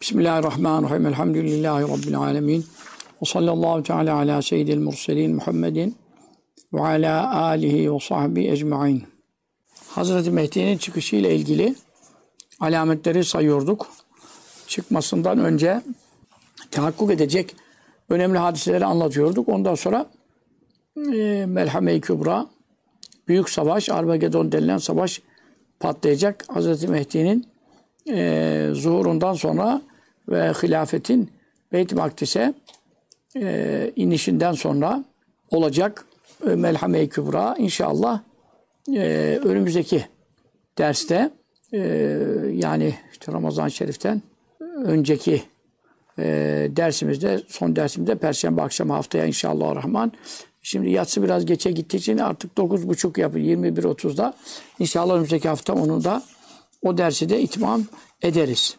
Bismillahirrahmanirrahim. Elhamdülillahi Rabbil alemin. Ve sallallahu teala ala seyyidil murselin Muhammedin ve ala alihi ve sahbihi ecmain. Hazreti Mehdi'nin çıkışı ile ilgili alametleri sayıyorduk. Çıkmasından önce tahakkuk edecek önemli hadiseleri anlatıyorduk. Ondan sonra Melhame-i Kübra, büyük savaş, Armagedon denilen savaş patlayacak. Hazreti Mehdi'nin zuhurundan sonra ve hilafetin Beyt-i Makdis'e inişinden sonra olacak Melhame-i Kübra inşallah önümüzdeki derste yani işte Ramazan-ı Şerif'ten önceki dersimizde, son dersimizde Perşembe akşamı haftaya inşallahurrahman. Şimdi yatsı biraz geçe gittiği için artık 9.30 yapıyor. 21.30'da. İnşallah önümüzdeki hafta onu da o dersi de itmam ederiz.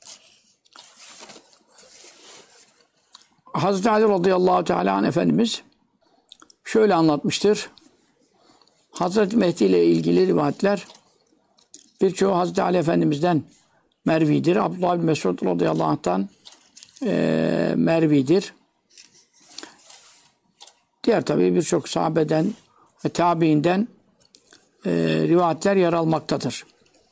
Hazreti Ali radıyallahu teala anh Efendimiz şöyle anlatmıştır. Hazreti Mehdi ile ilgili rivayetler birçoğu Hazreti Ali Efendimiz'den mervidir. Abdullah bin Mesud radıyallahu anh'tan mervidir. Diğer tabii birçok sahabeden ve tabiinden rivayetler yer almaktadır.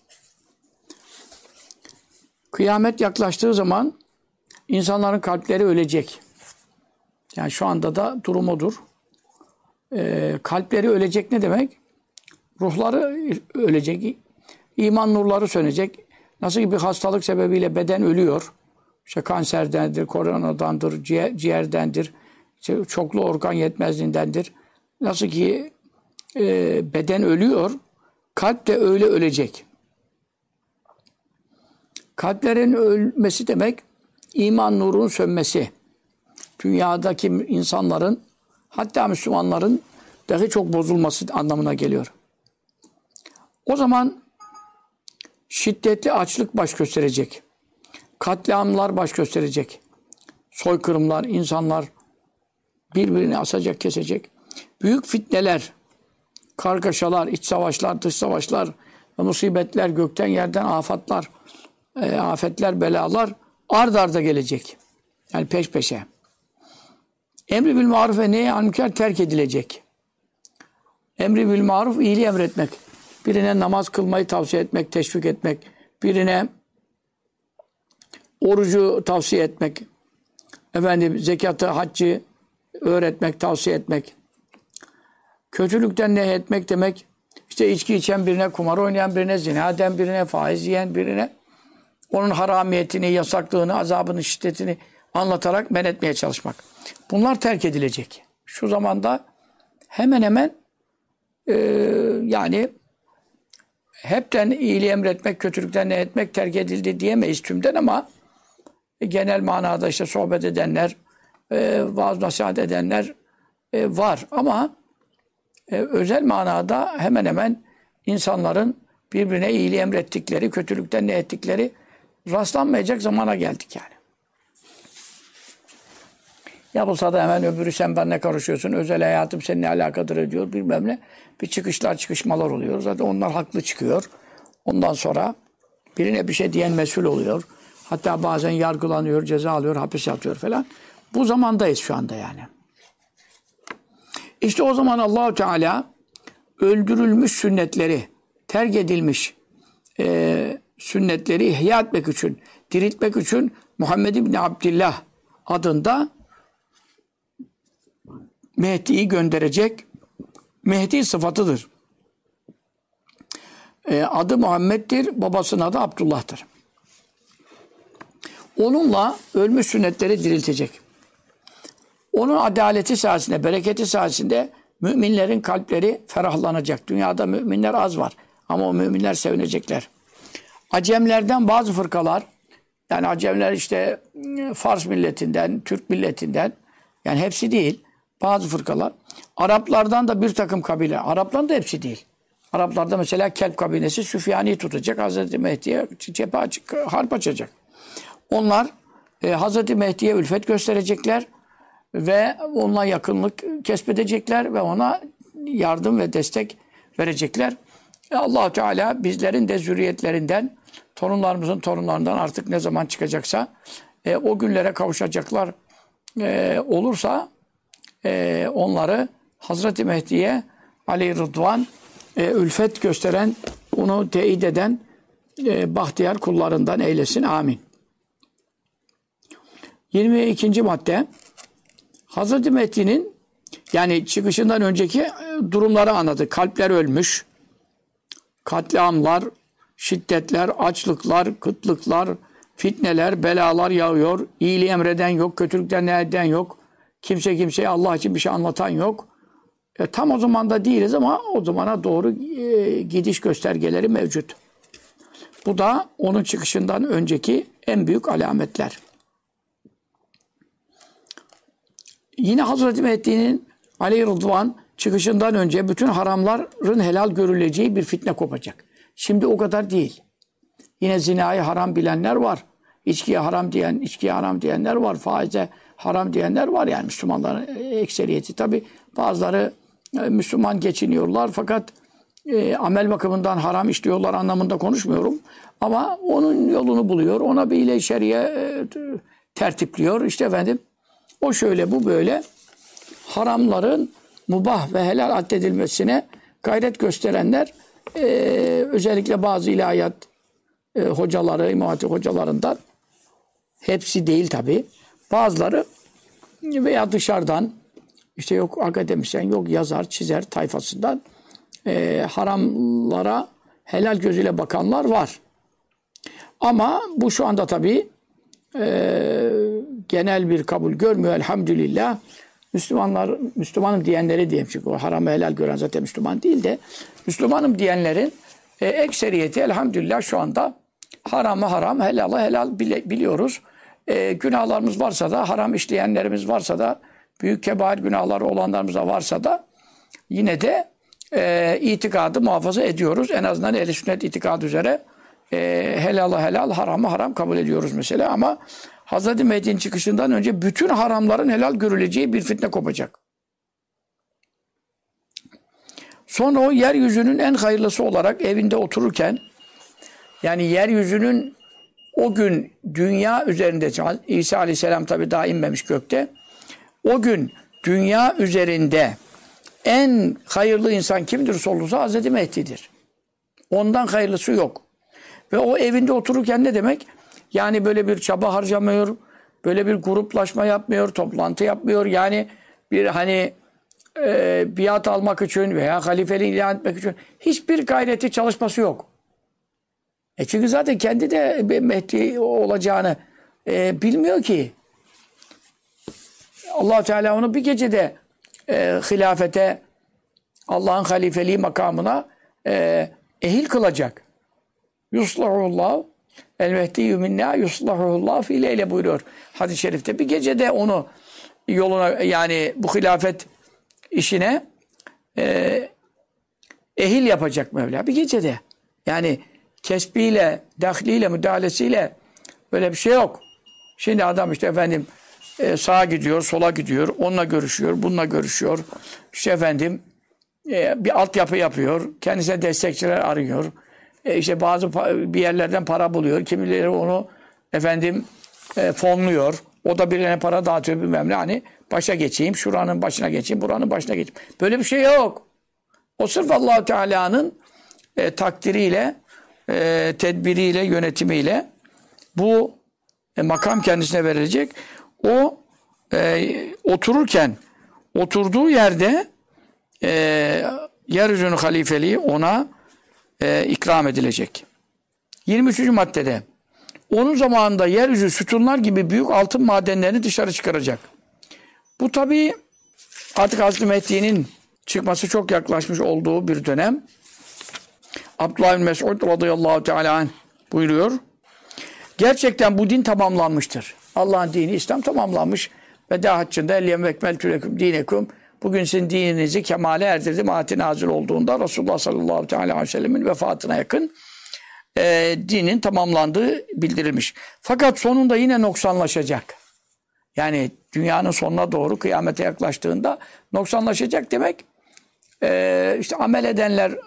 Kıyamet yaklaştığı zaman insanların kalpleri ölecek. Yani şu anda da durum odur. Kalpleri ölecek ne demek? Ruhları ölecek. İman nurları sönecek. Nasıl ki bir hastalık sebebiyle beden ölüyor. İşte kanserdendir, koronadandır, ciğerdendir, işte çoklu organ yetmezliğindendir. Nasıl ki beden ölüyor, kalp de öyle ölecek. Kalplerin ölmesi demek, iman nurunun sönmesi. Dünyadaki insanların, hatta Müslümanların dahi çok bozulması anlamına geliyor. O zaman şiddetli açlık baş gösterecek. Katliamlar baş gösterecek. Soykırımlar, insanlar birbirini asacak, kesecek. Büyük fitneler, kargaşalar, iç savaşlar, dış savaşlar, musibetler, gökten yerden afatlar, afetler, belalar ard arda gelecek. Yani peş peşe. Emri bil maruf ve nehy anil münker terk edilecek. Emri bil maruf, iyiliği emretmek. Birine namaz kılmayı tavsiye etmek, teşvik etmek. Birine orucu tavsiye etmek. Zekatı, haccı öğretmek, tavsiye etmek. Kötülükten nehyetmek demek, işte içki içen birine, kumar oynayan birine, zina eden birine, faiz yiyen birine, onun haramiyetini, yasaklığını, azabını, şiddetini anlatarak men etmeye çalışmak. Bunlar terk edilecek. Şu zamanda hemen hemen yani hepten iyiliği emretmek, kötülükten nehyetmek terk edildi diyemeyiz tümden ama genel manada işte sohbet edenler, vaaz nasihat edenler var ama özel manada hemen hemen insanların birbirine iyiliği emrettikleri, kötülükten nehyettikleri rastlanmayacak zamana geldik yani. Yapılsa da hemen öbürü sen benimle karışıyorsun, özel hayatım seninle alakadar ediyor bilmem ne. Bir çıkışmalar oluyor. Zaten onlar haklı çıkıyor. Ondan sonra birine bir şey diyen mesul oluyor. Hatta bazen yargılanıyor, ceza alıyor, hapis yatıyor falan. Bu zamandayız şu anda yani. İşte o zaman Allah-u Teala öldürülmüş sünnetleri, terk edilmiş sünnetleri ihya etmek için, diriltmek için Muhammed İbni Abdillah adında Mehdi'yi gönderecek. Mehdi sıfatıdır. Adı Muhammed'dir, babasının adı Abdullah'tır. Onunla ölmüş sünnetleri diriltecek. Onun adaleti sayesinde, bereketi sayesinde müminlerin kalpleri ferahlanacak. Dünyada müminler az var ama o müminler sevinecekler. Acemlerden bazı fırkalar, yani Acemler işte Fars milletinden, Türk milletinden, yani hepsi değil, bazı fırkalar. Araplardan da bir takım kabile, Arapların da hepsi değil. Araplarda mesela Kelp kabilesi Süfyani'yi tutacak, Hazreti Mehdi'ye cephe açık, harp açacak. Onlar Hazreti Mehdi'ye ülfet gösterecekler ve onunla yakınlık kesbedecekler ve ona yardım ve destek verecekler. Allah Teala bizlerin de zürriyetlerinden, torunlarımızın torunlarından artık ne zaman çıkacaksa o günlere kavuşacaklar olursa onları Hazreti Mehdi'ye aleyhi rıdvan ülfet gösteren, onu teyit eden bahtiyar kullarından eylesin. Amin. 22. madde Hazreti Mehdi'nin yani çıkışından önceki durumları anladı. Kalpler ölmüş, katliamlar, şiddetler, açlıklar, kıtlıklar, fitneler, belalar yağıyor. İyiliği emreden yok, kötülükten nehyeden yok. Kimse kimseye Allah için bir şey anlatan yok. Tam o zamanda değiliz ama o zamana doğru gidiş göstergeleri mevcut. Bu da onun çıkışından önceki en büyük alametler. Yine Hazreti Mehdi'nin aleyhi rıdvan çıkışından önce bütün haramların helal görüleceği bir fitne kopacak. Şimdi o kadar değil. Yine zinayı haram bilenler var. İçkiye haram diyenler var. Faize haram diyenler var. Yani Müslümanların ekseriyeti. Tabi bazıları Müslüman geçiniyorlar fakat amel bakımından haram işliyorlar anlamında konuşmuyorum. Ama onun yolunu buluyor. Ona bir ile şeriye tertipliyor. İşte efendim o şöyle bu böyle haramların mubah ve helal addedilmesine gayret gösterenler özellikle bazı ilahiyat hocaları, İmam Hatip hocalarından hepsi değil tabi. Bazıları veya dışarıdan işte yok akademisyen, yok yazar, çizer tayfasından haramlara helal gözüyle bakanlar var. Ama bu şu anda tabi genel bir kabul görmüyor elhamdülillah. Müslümanım diyenleri diyeyim çünkü o haramı helal gören zaten Müslüman değil de Müslümanım diyenlerin ekseriyeti elhamdülillah şu anda haramı haram, helalı helal biliyoruz. Günahlarımız varsa da, haram işleyenlerimiz varsa da, büyük kebair günahları olanlarımız da varsa da yine de itikadı muhafaza ediyoruz. En azından ehl-i sünnet itikadı üzere helalı helal, haramı haram kabul ediyoruz mesela ama Hazreti Mehdi'nin çıkışından önce bütün haramların helal görüleceği bir fitne kopacak. Sonra o yeryüzünün en hayırlısı olarak evinde otururken yani yeryüzünün o gün dünya üzerinde İsa Aleyhisselam tabi daha inmemiş gökte. O gün dünya üzerinde en hayırlı insan kimdir sorulursa Hazreti Mehdi'dir. Ondan hayırlısı yok. Ve o evinde otururken ne demek? Yani böyle bir çaba harcamıyor, böyle bir gruplaşma yapmıyor, toplantı yapmıyor. Yani bir hani biat almak için veya halifeliği ilan etmek için hiçbir gayreti, çalışması yok. Çünkü zaten kendi de Mehdi olacağını bilmiyor ki. Allah Teala onu bir gecede hilafete, Allah'ın halifeliği makamına ehil kılacak. Yuslahullah el mehdiyyü minna yuslahullah fi leyle buyuruyor hadis-i şerifte. Bir gecede onu yoluna yani bu hilafet işine ehil yapacak Mevla. Bir gecede. Yani kesbiyle, dahliyle, müdahalesiyle böyle bir şey yok. Şimdi adam işte efendim sağa gidiyor, sola gidiyor, onunla görüşüyor, bununla görüşüyor. İşte efendim bir altyapı yapıyor, kendisine destekçiler arıyor. İşte bazı bir yerlerden para buluyor. Kimileri onu efendim fonluyor. O da birilerine para dağıtıyor bilmem ne. Hani başa geçeyim, şuranın başına geçeyim, buranın başına geçeyim. Böyle bir şey yok. O sırf Allah-u Teala'nın takdiriyle, tedbiriyle, yönetimiyle bu makam kendisine verilecek. O otururken oturduğu yerde yeryüzünün halifeliği ona ikram edilecek. 23. maddede onun zamanında yeryüzü sütunlar gibi büyük altın madenlerini dışarı çıkaracak. Bu tabi artık Hazreti Mehdi'nin çıkması çok yaklaşmış olduğu bir dönem. Abdullah bin Mes'ud radıyallahu teala anh buyuruyor. Gerçekten bu din tamamlanmıştır. Allah'ın dini İslam tamamlanmış. Veda haccında elyem vekmeltü leküm dinekum. Bugün sizin dininizi kemale erdirdim. Ayeti nazil olduğunda Resulullah sallallahu aleyhi ve sellemin vefatına yakın dinin tamamlandığı bildirilmiş. Fakat sonunda yine noksanlaşacak. Yani dünyanın sonuna doğru kıyamete yaklaştığında noksanlaşacak demek işte amel edenler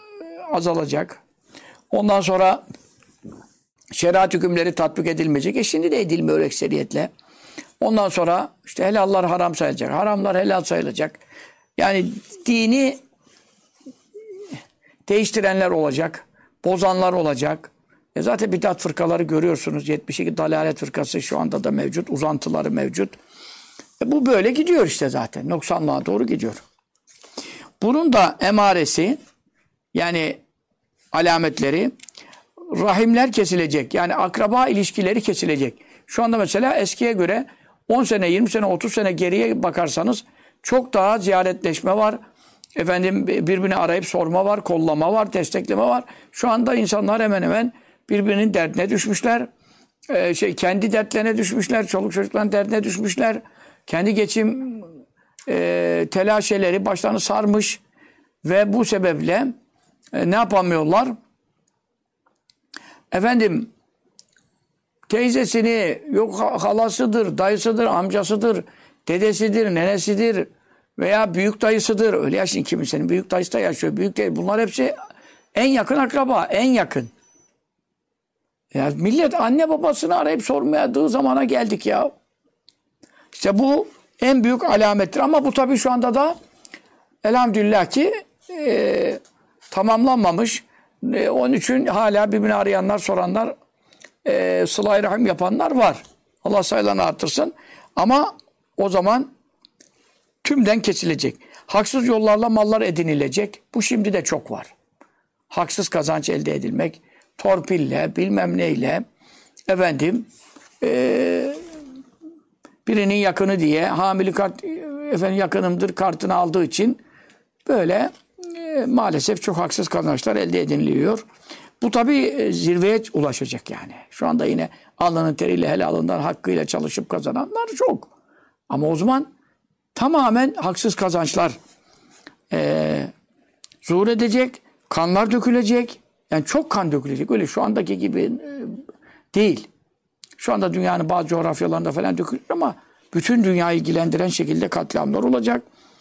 azalacak. Ondan sonra şeriat hükümleri tatbik edilmeyecek. Şimdi de edilmiyor ekseriyetle. Ondan sonra işte helallar haram sayılacak. Haramlar helal sayılacak. Yani dini değiştirenler olacak. Bozanlar olacak. Zaten bidat fırkaları görüyorsunuz. 72 dalalet fırkası şu anda da mevcut. Uzantıları mevcut. Bu böyle gidiyor işte zaten. Noksanlığa doğru gidiyor. Bunun da emaresi yani alametleri rahimler kesilecek. Yani akraba ilişkileri kesilecek. Şu anda mesela eskiye göre 10 sene, 20 sene, 30 sene geriye bakarsanız çok daha ziyaretleşme var. Efendim birbirini arayıp sorma var, kollama var, destekleme var. Şu anda insanlar hemen hemen birbirinin derdine düşmüşler. Kendi dertlerine düşmüşler, çoluk çocukların derdine düşmüşler. Kendi geçim telaşeleri başlarını sarmış ve bu sebeple ne yapamıyorlar? Efendim teyzesini, yok halasıdır, dayısıdır, amcasıdır, dedesidir, nenesidir veya büyük dayısıdır. Öyle yaşın kimsenin büyük dayısı da yaşıyor. Büyük değil. Bunlar hepsi en yakın akraba, en yakın. Ya millet anne babasını arayıp sormayadığı zamana geldik ya. İşte bu en büyük alamettir. Ama bu tabii şu anda da elhamdülillah ki tamamlanmamış. Onun için hala birbirini arayanlar, soranlar, sıla-i rahim yapanlar var. Allah sayılarını artırsın. Ama o zaman tümden kesilecek. Haksız yollarla mallar edinilecek. Bu şimdi de çok var. Haksız kazanç elde edilmek, torpille, bilmem neyle, efendim, birinin yakını diye hamile kart, efendim yakınımdır kartını aldığı için böyle maalesef çok haksız kazançlar elde ediliyor. Bu tabii zirveye ulaşacak yani. Şu anda yine alnının teriyle helalından hakkıyla çalışıp kazananlar çok. Ama o zaman tamamen haksız kazançlar zuhur edecek, kanlar dökülecek. Yani çok kan dökülecek. Öyle şu andaki gibi değil. Şu anda dünyanın bazı coğrafyalarında falan dökülür ama bütün dünyayı ilgilendiren şekilde katliamlar olacak.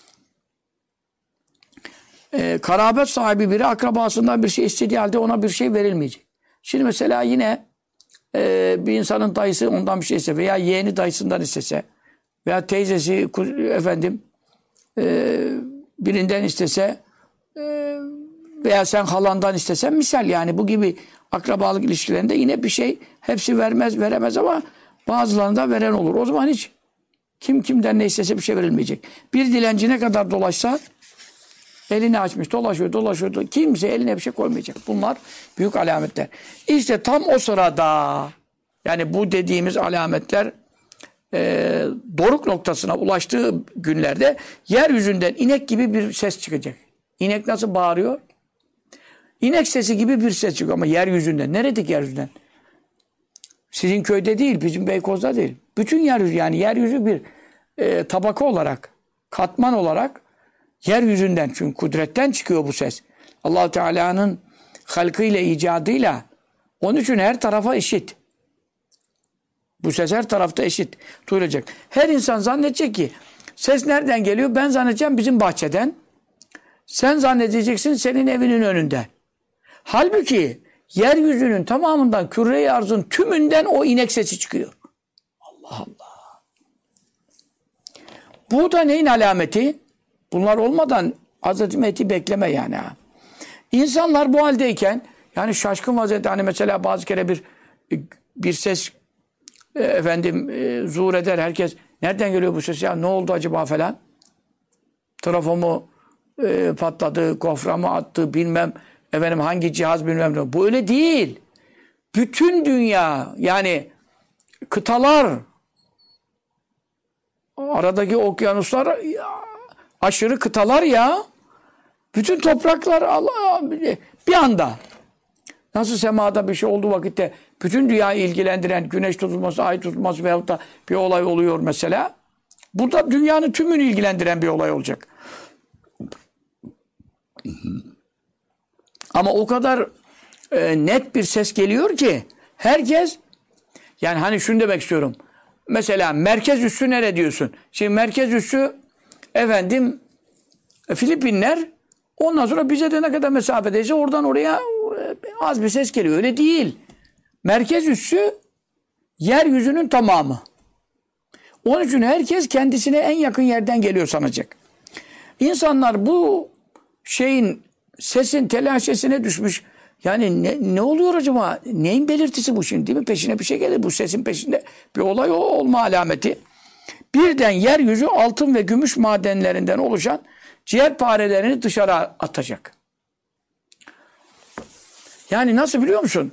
Karabet sahibi biri akrabasından bir şey istediği halde ona bir şey verilmeyecek. Şimdi mesela yine bir insanın dayısı ondan bir şey istese veya yeğeni dayısından istese veya teyzesi efendim birinden istese veya sen halandan istesen misal yani bu gibi akrabalık ilişkilerinde yine bir şey hepsi veremez ama bazılarında veren olur. O zaman hiç kim kimden ne istese bir şey verilmeyecek. Bir dilenci ne kadar dolaşsa elini açmış dolaşıyor. Kimse eline bir şey koymayacak. Bunlar büyük alametler. İşte tam o sırada yani bu dediğimiz alametler doruk noktasına ulaştığı günlerde yeryüzünden inek gibi bir ses çıkacak. İnek nasıl bağırıyor? İnek sesi gibi bir ses çıkıyor ama yeryüzünden. Neredeki yeryüzünden? Sizin köyde değil, bizim Beykoz'da değil. Bütün yeryüzü yani yeryüzü bir tabaka olarak, katman olarak yeryüzünden çünkü kudretten çıkıyor bu ses. Allah-u Teala'nın halkıyla, icadıyla onun için her tarafa eşit. Bu ses her tarafta eşit duyulacak. Her insan zannedecek ki ses nereden geliyor? Ben zannedeceğim bizim bahçeden. Sen zannedeceksin senin evinin önünde. Halbuki yeryüzünün tamamından, küre-i arzın tümünden o inek sesi çıkıyor. Allah Allah. Bu da neyin alameti? Bunlar olmadan Hazreti Mehdi bekleme yani. İnsanlar bu haldeyken yani şaşkın vaziyette hani mesela bazı kere bir ses zuhur eder herkes. Nereden geliyor bu ses ya? Ne oldu acaba falan? Trafo mu patladı, gofra mı attı bilmem hangi cihaz bilmem ne. Bu öyle değil. Bütün dünya yani kıtalar aradaki okyanuslar aşırı kıtalar ya. Bütün topraklar Allah bir anda. Nasıl semada bir şey olduğu vakitte bütün dünyayı ilgilendiren güneş tutulması, ay tutulması veyahut da bir olay oluyor mesela. Bu da dünyanın tümünü ilgilendiren bir olay olacak. Ama o kadar net bir ses geliyor ki herkes yani hani şunu demek istiyorum. Mesela merkez üssü nere diyorsun? Şimdi merkez üssü Filipinler Ondan sonra bize de ne kadar mesafedeyse oradan oraya az bir ses geliyor. Öyle değil. Merkez üssü yeryüzünün tamamı. Onun için herkes kendisine en yakın yerden geliyor sanacak. İnsanlar bu sesin telaşesine düşmüş. Yani ne oluyor acaba? Neyin belirtisi bu şimdi, değil mi? Peşine bir şey gelir. Bu sesin peşinde bir olay olma alameti. Birden yeryüzü altın ve gümüş madenlerinden oluşan ciğerparelerini dışarı atacak. Yani nasıl biliyor musun?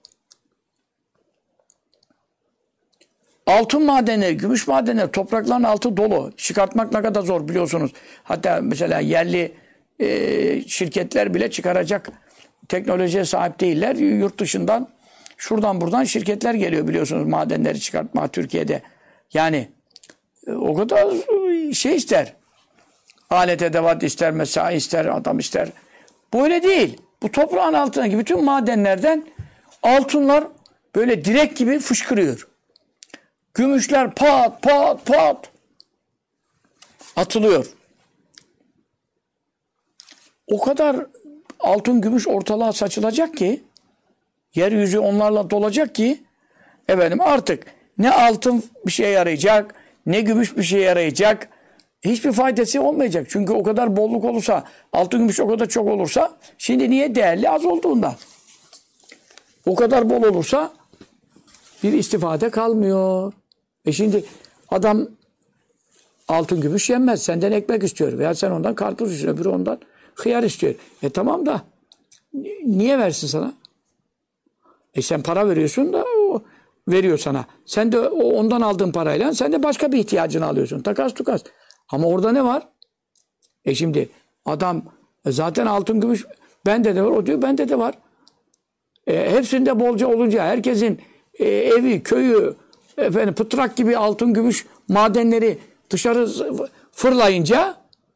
Altın madenleri, gümüş madenleri, toprakların altı dolu. Çıkartmak ne kadar zor biliyorsunuz. Hatta mesela yerli şirketler bile çıkaracak teknolojiye sahip değiller. Yurt dışından, şuradan buradan şirketler geliyor biliyorsunuz madenleri çıkartma Türkiye'de. Yani o kadar ister. Alet edevat ister, mesai ister, adam ister. Böyle değil. Bu toprağın altındaki bütün madenlerden altınlar böyle direk gibi fışkırıyor. Gümüşler pat pat pat atılıyor. O kadar altın gümüş ortalığa saçılacak ki, yeryüzü onlarla dolacak ki artık ne altın bir şeye yarayacak, ne gümüş bir şeye yarayacak. Hiçbir faydası olmayacak. Çünkü o kadar bolluk olursa, altın gümüş o kadar çok olursa, şimdi niye değerli? Az olduğundan. O kadar bol olursa bir istifade kalmıyor. Şimdi adam altın gümüş yenmez. Senden ekmek istiyor. Veya sen ondan karpuz istiyor. Öbürü ondan hıyar istiyor. Tamam da niye versin sana? Sen para veriyorsun da o veriyor sana. Sen de ondan aldığın parayla sen de başka bir ihtiyacını alıyorsun. Takas tukas. Ama orada ne var? Şimdi adam zaten altın gümüş bende de var. O diyor bende de var. Hepsinde bolca olunca herkesin evi, köyü, pıtrak gibi altın gümüş madenleri dışarı fırlayınca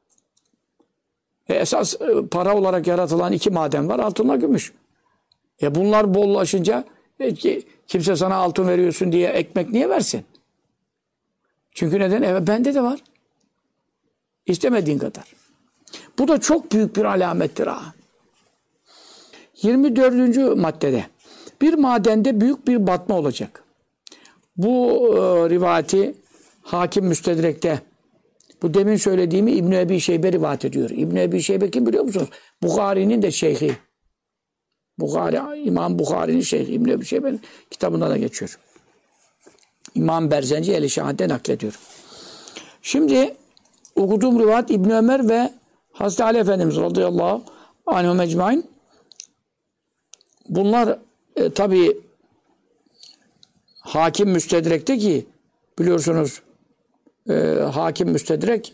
esas para olarak yaratılan iki maden var. Altınla gümüş. Bunlar bollaşınca kimse sana altın veriyorsun diye ekmek niye versin? Çünkü neden? Bende de var. İstemediğin kadar. Bu da çok büyük bir alamettir ha. 24. maddede bir madende büyük bir batma olacak. Bu rivayeti Hakim Müstedrek'te, bu demin söylediğimi İbn Ebi Şeybe rivayet ediyor. İbn Ebi Şeybe kim biliyor musunuz? Bukhari'nin de şeyhi. İmam Bukhari'nin şeyhi. İbn Ebi Şeybe'nin kitabında da geçiyor. İmam Berzenci El-Şahad'de naklediyor. Şimdi okuduğum rivayet İbn Ömer ve Hazreti Ali Efendimiz radıyallahu anhum ecmaîn. Bunlar tabii Hakim Müstedrek'te ki biliyorsunuz Hakim Müstedrek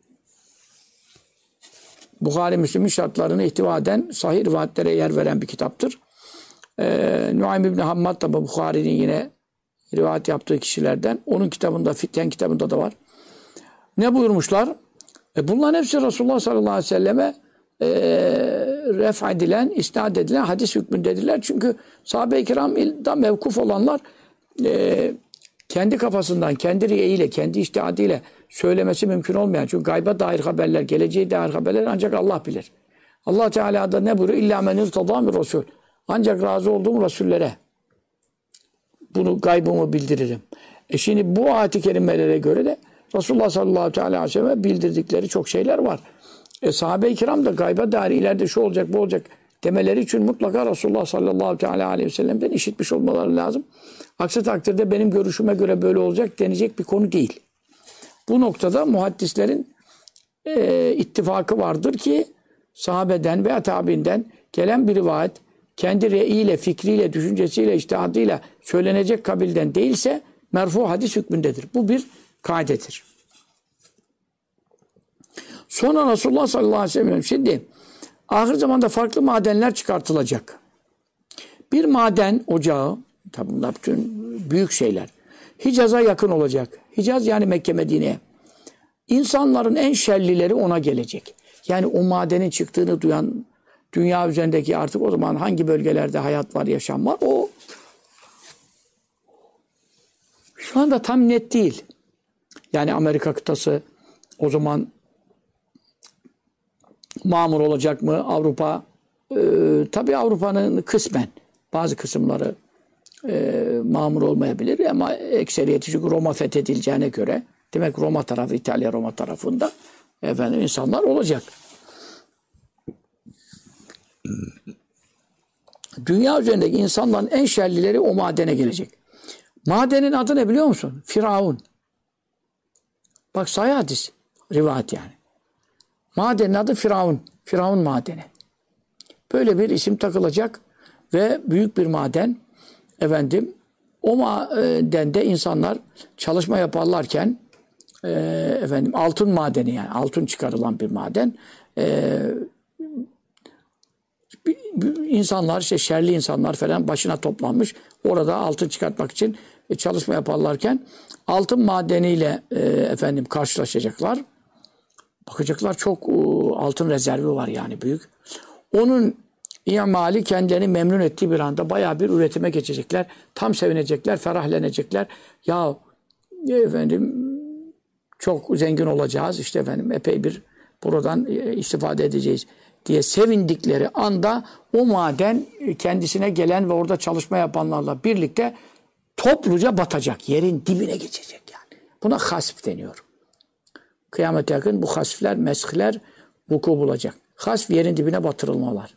Bukhari Müslim'in şartlarını ihtiva eden sahih rivayetlere yer veren bir kitaptır. Nuaym İbni Hammad da Bukhari'nin yine rivayet yaptığı kişilerden. Onun kitabında, Fityen kitabında da var. Ne buyurmuşlar? Bunların hepsi Resulullah sallallahu aleyhi ve selleme ref edilen, isnat edilen hadis hükmündedirler. Çünkü sahabe-i kiramda mevkuf olanlar kendi kafasından, kendi riyeyle, kendi içtihadıyla söylemesi mümkün olmayan. Çünkü gayba dair haberler, geleceğe dair haberler ancak Allah bilir. Allah Teala da ne buyuruyor? İllâ men irtadâ min rasûl. Ancak razı olduğum Resullere bunu gaybımı bildiririm. Şimdi bu ayet-i kerimelere göre de Resulullah sallallahu aleyhi ve sellem bildirdikleri çok şeyler var. Sahabe-i kiram da gayba dair ileride şu olacak, bu olacak demeleri için mutlaka Resulullah sallallahu aleyhi ve sellem'den işitmiş olmaları lazım. Aksi takdirde benim görüşüme göre böyle olacak denecek bir konu değil. Bu noktada muhaddislerin ittifakı vardır ki sahabeden veya tabiinden gelen bir rivayet kendi reyiyle, fikriyle, düşüncesiyle, içtihadıyla söylenecek kabilden değilse merfu hadis hükmündedir. Bu bir kaidedir. Sonra Resulullah sallallahu aleyhi ve sellem şimdi ahir zamanda farklı madenler çıkartılacak. Bir maden ocağı, tabi bunlar bütün büyük şeyler, Hicaz'a yakın olacak. Hicaz yani Mekke Medine'ye. İnsanların en şerlileri ona gelecek. Yani o madenin çıktığını duyan dünya üzerindeki artık o zaman hangi bölgelerde hayat var, yaşam var o şu anda tam net değil. Yani Amerika kıtası o zaman mamur olacak mı Avrupa? Tabii Avrupa'nın kısmen bazı kısımları mamur olmayabilir ama ekseriyeti çünkü Roma fethedileceğine göre demek Roma tarafı, İtalya Roma tarafında insanlar olacak. Dünya üzerindeki insanların en şerlileri o madene gelecek. Madenin adı ne biliyor musun? Firavun. Bak sahih hadis, rivayet yani. Madenin adı Firavun. Firavun madeni. Böyle bir isim takılacak ve büyük bir maden. O madende insanlar çalışma yaparlarken altın madeni yani altın çıkarılan bir maden. İnsanlar şerli insanlar falan başına toplanmış. Orada altın çıkartmak için çalışma yaparlarken altın madeniyle karşılaşacaklar. Bakacaklar çok altın rezervi var yani büyük. Onun imali kendilerini memnun ettiği bir anda bayağı bir üretime geçecekler. Tam sevinecekler, ferahlenecekler. Ya çok zengin olacağız. İşte epey bir buradan istifade edeceğiz diye sevindikleri anda o maden kendisine gelen ve orada çalışma yapanlarla birlikte topluca batacak. Yerin dibine geçecek yani. Buna hasf deniyor. Kıyamete yakın bu hasfler, meshler vuku bulacak. Hasf yerin dibine batırılmalar.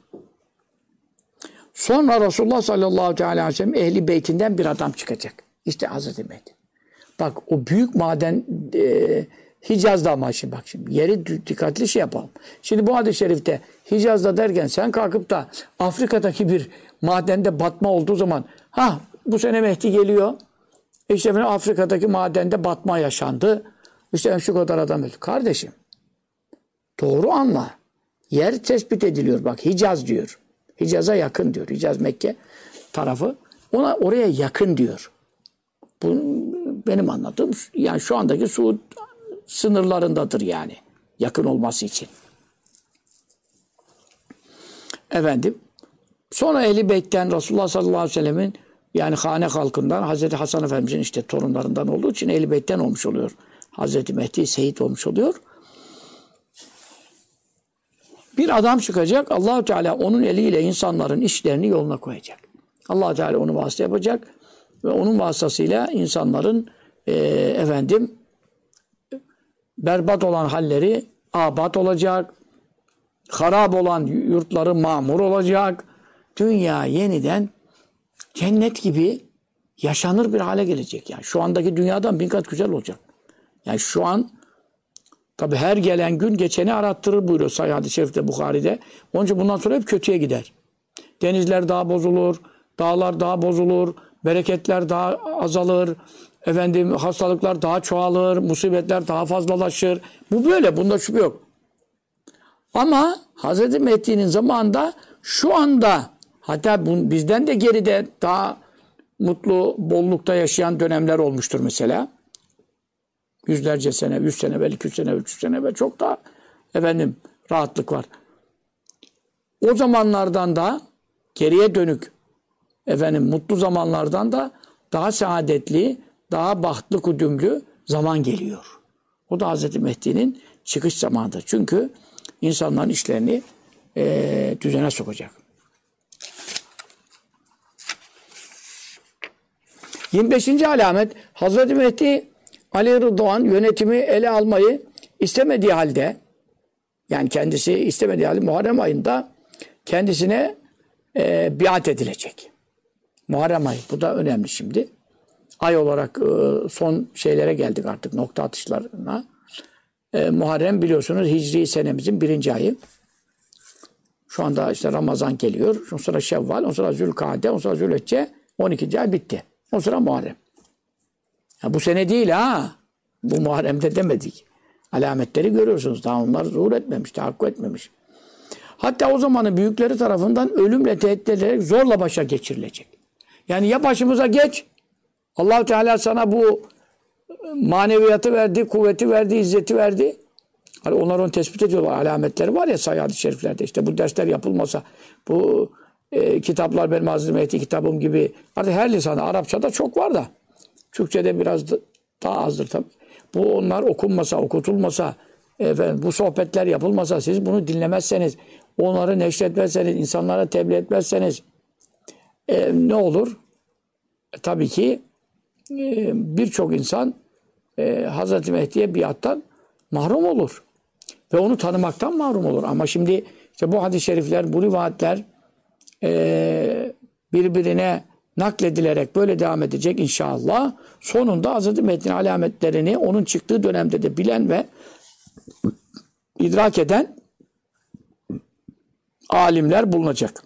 Sonra Resulullah sallallahu aleyhi ve sellem ehli beytinden bir adam çıkacak. İşte Hazreti Mehdi. Bak o büyük maden Hicaz'da ama şimdi bak şimdi yeri dikkatli yapalım. Şimdi bu hadis-i şerifte Hicaz'da derken sen kalkıp da Afrika'daki bir madende batma olduğu zaman bu sene Mehdi geliyor. İşte Afrika'daki madende batma yaşandı. İşte şu kadar adam öldü. Kardeşim doğru anla. Yer tespit ediliyor. Bak Hicaz diyor. Hicaz'a yakın diyor. Hicaz Mekke tarafı. Oraya yakın diyor. Bu benim anladığım yani şu andaki Suud sınırlarındadır yani. Yakın olması için. Sonra Ehl-i Beyt'ten Resulullah sallallahu aleyhi ve sellemin yani hane halkından Hazreti Hasan Efendimizin işte torunlarından olduğu için Ehl-i Beyt'ten olmuş oluyor. Hazreti Mehdi şehit olmuş oluyor. Bir adam çıkacak. Allah-u Teala onun eliyle insanların işlerini yoluna koyacak. Allah-u Teala onu vasıta yapacak ve onun vasıtasıyla insanların berbat olan halleri abat olacak. Harap olan yurtları mamur olacak. Dünya yeniden cennet gibi yaşanır bir hale gelecek. Yani şu andaki dünyadan bin kat güzel olacak. Yani şu an tabi her gelen gün geçeni arattırır buyuruyor Sahih hadis-i şerifte Bukhari'de. Onun için bundan sonra hep kötüye gider. Denizler daha bozulur, dağlar daha bozulur, bereketler daha azalır, hastalıklar daha çoğalır, musibetler daha fazlalaşır. Bu böyle, bunda şüphe yok. Ama Hazreti Mehdi'nin zamanında şu anda hatta bizden de geride daha mutlu, bollukta yaşayan dönemler olmuştur mesela. Yüzlerce sene, 100 sene evvel, 200 sene evvel, 300 sene evvel çok daha rahatlık var. O zamanlardan da geriye dönük mutlu zamanlardan da daha saadetli, daha bahtlı kudümlü zaman geliyor. O da Hazreti Mehdi'nin çıkış zamanıdır. Çünkü insanların işlerini düzene sokacak. 25. alamet Hazreti Mehdi Ali Rıdvan yönetimi ele almayı istemediği halde yani kendisi istemediği halde Muharrem ayında kendisine biat edilecek. Muharrem ayı. Bu da önemli şimdi. Ay olarak son şeylere geldik artık nokta atışlarına. Muharrem biliyorsunuz Hicri senemizin 1. ayı. Şu anda işte Ramazan geliyor. Ondan sonra Şevval, ondan sonra Zülkade, ondan sonra Zülhicce 12. ay bitti. Ondan sonra Muharrem. Ya bu sene değil ha. Bu Muharrem'de demedik. Alametleri görüyorsunuz. Daha onlar zuhur etmemiş, tahakkuk etmemiş. Hatta o zamanın büyükleri tarafından ölümle tehdit edilerek zorla başa geçirilecek. Yani ya başımıza geç, Allah-u Teala sana bu maneviyatı verdi, kuvveti verdi, izzeti verdi. Hani onlar onu tespit ediyorlar. Alametleri var ya Sahih hadis-i şeriflerde. İşte bu dersler yapılmasa, bu kitaplar benim Hazreti Mehdi kitabım gibi artık her lisanda, Arapçada çok var da Türkçe'de biraz daha azdır tabii. Bu onlar okunmasa, okutulmasa efendim, bu sohbetler yapılmasa, siz bunu dinlemezseniz, onları neşretmezseniz, insanlara tebliğ etmezseniz ne olur? Tabii ki birçok insan Hazreti Mehdi'ye biattan mahrum olur. Ve onu tanımaktan mahrum olur. Ama şimdi işte bu hadis-i şerifler, bu rivayetler birbirine nakledilerek böyle devam edecek inşallah. Sonunda Hazreti Mehdi'nin alametlerini onun çıktığı dönemde de bilen ve idrak eden alimler bulunacak.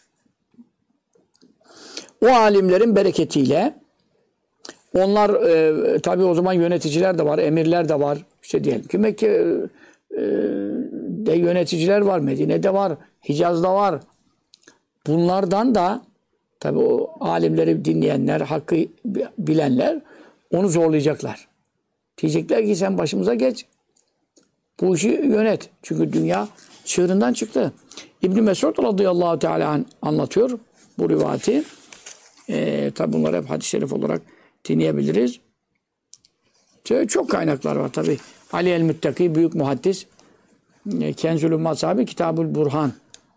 O alimlerin bereketiyle onlar tabii o zaman yöneticiler de var, emirler de var. İşte diyelim ki Mekke'de yöneticiler var, Medine'de var, Hicaz'da var. Bunlardan da tabii o alimleri dinleyenler, hakkı bilenler onu zorlayacaklar. Diyecekler ki sen başımıza geç. Bu işi yönet. Çünkü dünya çığırından çıktı. İbn Mesud radıyallahu teala anlatıyor bu rivayeti. Tabi bunları hep hadis-i şerif olarak dinleyebiliriz. Çok kaynaklar var tabi. Ali el-Müttaki büyük muhaddis. Kenzül Ümmat sahibi Kitabül Burhan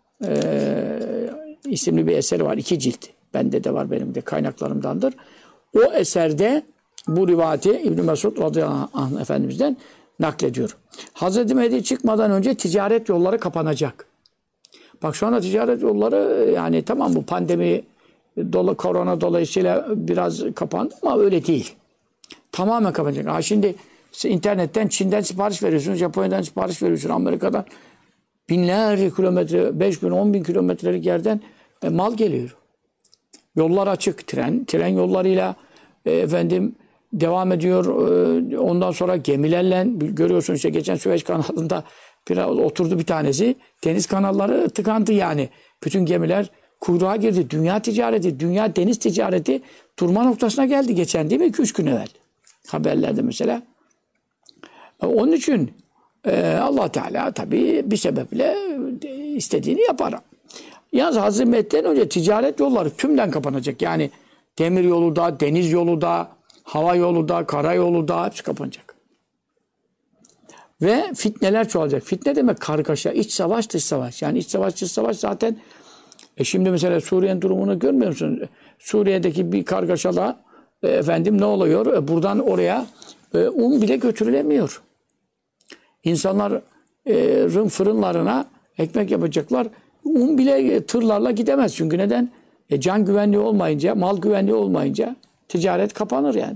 isimli bir eseri var. 2 cilt. Bende de var, benim de kaynaklarımdandır. O eserde bu rivayeti İbn Mesud radıyallahu anh Efendimiz'den naklediyor. Hazreti Mehdi çıkmadan önce ticaret yolları kapanacak. Bak şu anda ticaret yolları yani tamam bu pandemi korona dolayısıyla biraz kapandı ama öyle değil. Tamamen kapanacak. Ha şimdi internetten Çin'den sipariş veriyorsun, Japonya'dan sipariş veriyorsun, Amerika'dan binlerce kilometre, 5 bin, 10 bin kilometrelik yerden mal geliyor. Yollar açık. Tren yollarıyla devam ediyor. Ondan sonra gemilerle görüyorsun işte geçen Süveyş kanalında biraz oturdu bir tanesi. Deniz kanalları tıkandı yani. Bütün gemiler kuyruğa girdi. Dünya ticareti, dünya deniz ticareti durma noktasına geldi geçen değil mi? 2-3 gün evvel. Haberlerde mesela. Onun için Allah Teala tabii bir sebeple istediğini yapar. Yalnız Hazreti Mehdi'den önce ticaret yolları tümden kapanacak. Yani demir yolu da, deniz yolu da, hava yolu da, kara yolu da hepsi kapanacak. Ve fitneler çoğalacak. Fitne demek kargaşa, iç savaş, dış savaş. Yani iç savaş, dış savaş zaten şimdi mesela Suriye'nin durumunu görmüyor musun? Suriye'deki bir kargaşala ne oluyor? Buradan oraya un bile götürülemiyor. İnsanların fırınlarına ekmek yapacaklar. Un bile tırlarla gidemez. Çünkü neden? Can güvenliği olmayınca, mal güvenliği olmayınca ticaret kapanır yani.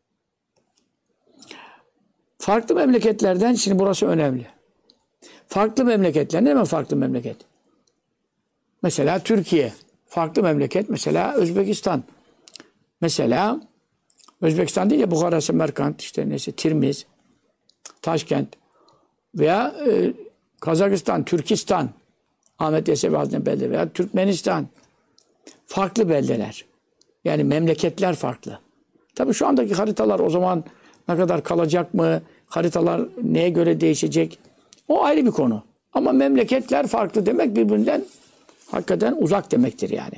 Farklı memleketlerden, şimdi burası önemli. Farklı memleketler, ne demek farklı memleket? Mesela Türkiye, farklı memleket. Mesela Özbekistan. Mesela Özbekistan değil ya, Bukhara, Semerkant, işte neyse, Tirmiz, Taşkent veya Kazakistan, Türkistan, Ahmet Yesevi Hazretleri belde veya Türkmenistan. Farklı beldeler. Yani memleketler farklı. Tabii şu andaki haritalar o zaman ne kadar kalacak mı? Haritalar neye göre değişecek? O ayrı bir konu. Ama memleketler farklı demek birbirinden hakikaten uzak demektir yani.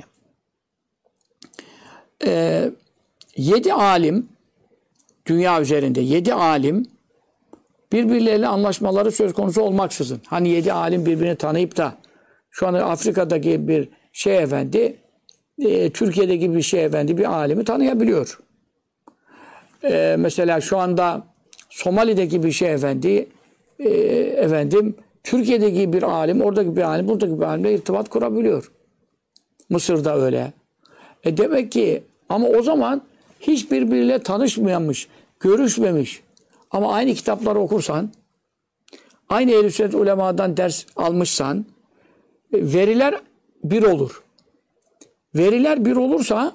7 alim dünya üzerinde 7 alim birbirleriyle anlaşmaları söz konusu olmaksızın. Hani 7 alim birbirini tanıyıp da şu an Afrika'daki bir Türkiye'deki bir bir alimi tanıyabiliyor. Mesela şu anda Somali'deki bir Türkiye'deki bir alim, oradaki bir alim, buradaki bir alimle irtibat kurabiliyor. Mısır'da öyle. Demek ki ama o zaman hiç birbiriyle tanışmamış, görüşmemiş. Ama aynı kitapları okursan, aynı ehl-i sünnet ulemadan ders almışsan, veriler bir olur. Veriler bir olursa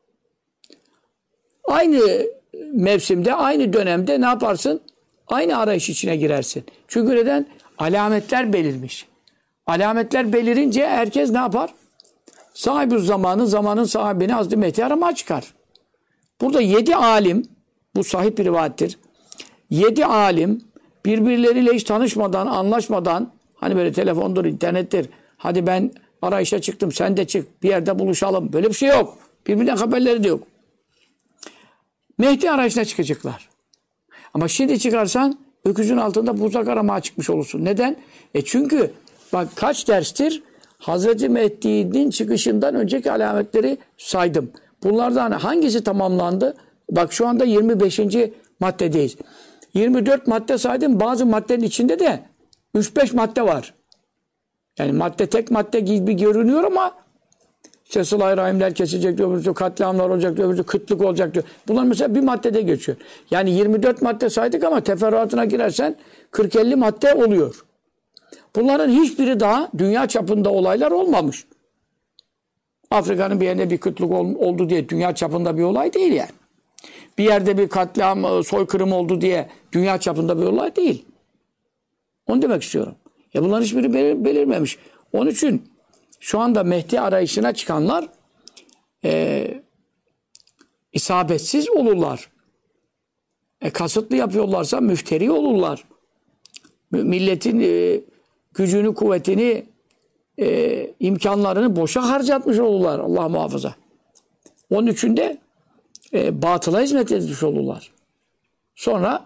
aynı mevsimde, aynı dönemde ne yaparsın? Aynı arayış içine girersin. Çünkü neden? Alametler belirmiş. Alametler belirince herkes ne yapar? Sahibi zamanın sahibini Hazreti Mehdi aramaya çıkar. Burada 7 alim, bu sahih bir rivayettir. 7 alim birbirleriyle hiç tanışmadan, anlaşmadan, hani böyle telefondur, internettir, hadi ben arayışa çıktım, sen de çık, bir yerde buluşalım. Böyle bir şey yok. Birbirinden haberleri de yok. Mehdi arayışına çıkacaklar. Ama şimdi çıkarsan öküzün altında buzak aramaya çıkmış olursun. Neden? Çünkü bak kaç derstir Hazreti Mehdi'nin çıkışından önceki alametleri saydım. Bunlardan hangisi tamamlandı? Bak şu anda 25. maddedeyiz. 24 madde saydım. Bazı maddenin içinde de 3-5 madde var. Yani madde tek madde gibi görünüyor ama işte sıla-i rahimler kesilecek diyor, öbürsü katliamlar olacak diyor, öbürsü kıtlık olacak diyor. Bunlar mesela bir maddede geçiyor. Yani 24 madde saydık ama teferruatına girersen 40-50 madde oluyor. Bunların hiçbiri daha dünya çapında olaylar olmamış. Afrika'nın bir yerinde bir kıtlık oldu diye dünya çapında bir olay değil yani. Bir yerde bir katliam, soykırım oldu diye dünya çapında bir olay değil. Onu demek istiyorum. Bunların hiçbiri belirmemiş. Onun için şu anda Mehdi arayışına çıkanlar isabetsiz olurlar. Kasıtlı yapıyorlarsa müfteri olurlar. Milletin gücünü, kuvvetini, imkanlarını boşa harcatmış olurlar. Allah muhafaza. Onun için de batıla hizmet etmiş olurlar. Sonra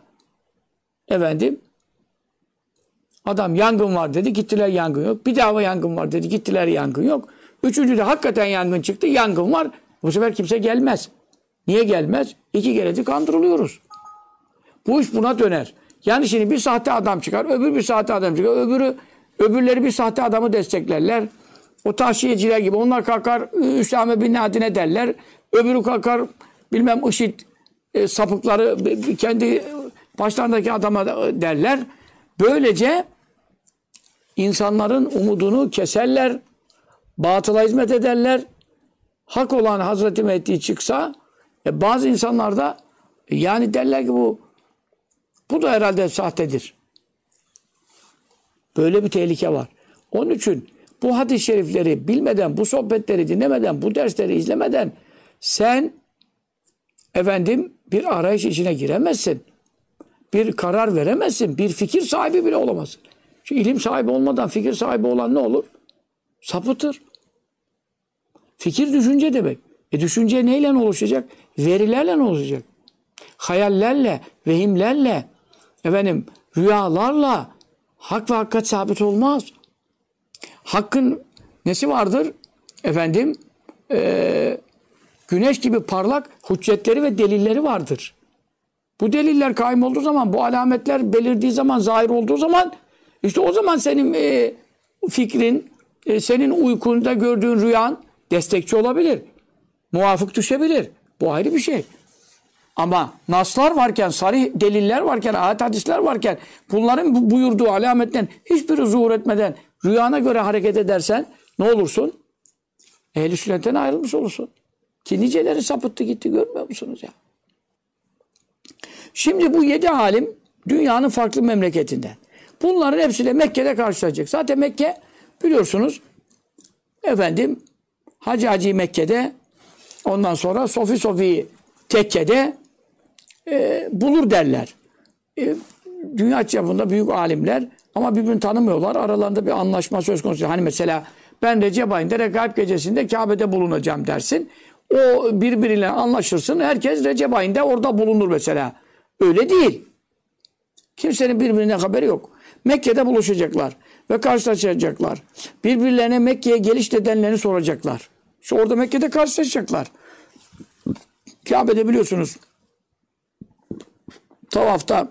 adam yangın var dedi, gittiler yangın yok. Bir daha yangın var dedi, gittiler yangın yok. Üçüncü de hakikaten yangın çıktı, yangın var. Bu sefer kimse gelmez. Niye gelmez? 2 keredir kandırılıyoruz. Bu iş buna döner. Yani şimdi bir sahte adam çıkar, öbür bir sahte adam çıkar, öbürleri bir sahte adamı desteklerler. O taşiyeciler gibi onlar kalkar Üsame bin Laden'e derler. Öbürü kalkar bilmem IŞİD sapıkları kendi başlarındaki adama derler. Böylece insanların umudunu keserler, batıla hizmet ederler. Hak olan Hazreti Mehdi çıksa bazı insanlar da yani derler ki bu da herhalde sahtedir. Böyle bir tehlike var. Onun için bu hadis-i şerifleri bilmeden, bu sohbetleri dinlemeden, bu dersleri izlemeden sen bir arayış içine giremezsin. Bir karar veremezsin. Bir fikir sahibi bile olamazsın. Çünkü ilim sahibi olmadan fikir sahibi olan ne olur? Sapıtır. Fikir düşünce demek. Düşünce neyle oluşacak? Verilerle oluşacak. Hayallerle, vehimlerle, rüyalarla hak ve hakikat sabit olmaz. Hakkın nesi vardır? Güneş gibi parlak hüccetleri ve delilleri vardır. Bu deliller kaim olduğu zaman, bu alametler belirdiği zaman, zahir olduğu zaman işte o zaman senin fikrin, senin uykunda gördüğün rüyan destekçi olabilir. Muvafık düşebilir. Bu ayrı bir şey. Ama naslar varken, sarih deliller varken, ayet hadisler varken bunların buyurduğu alametten hiçbiri zuhur etmeden rüyana göre hareket edersen ne olursun? Ehl-i sünnetten ayrılmış olursun. Ki niceleri sapıttı gitti görmüyor musunuz ya? Şimdi bu 7 alim dünyanın farklı memleketinden. Bunların hepsiyle Mekke'de karşılaşacak. Zaten Mekke biliyorsunuz Hacı Mekke'de ondan sonra Sofi Tekke'de bulur derler. Dünya çapında büyük alimler ama birbirini tanımıyorlar. Aralarında bir anlaşma söz konusu. Hani mesela ben Recep ayında Regaib gecesinde Kabe'de bulunacağım dersin. O birbiriyle anlaşırsın. Herkes Recep ayında orada bulunur mesela. Öyle değil. Kimsenin birbirine haberi yok. Mekke'de buluşacaklar ve karşılaşacaklar. Birbirlerine Mekke'ye geliş nedenlerini soracaklar. İşte orada Mekke'de karşılaşacaklar. Kabe'de biliyorsunuz tavafta,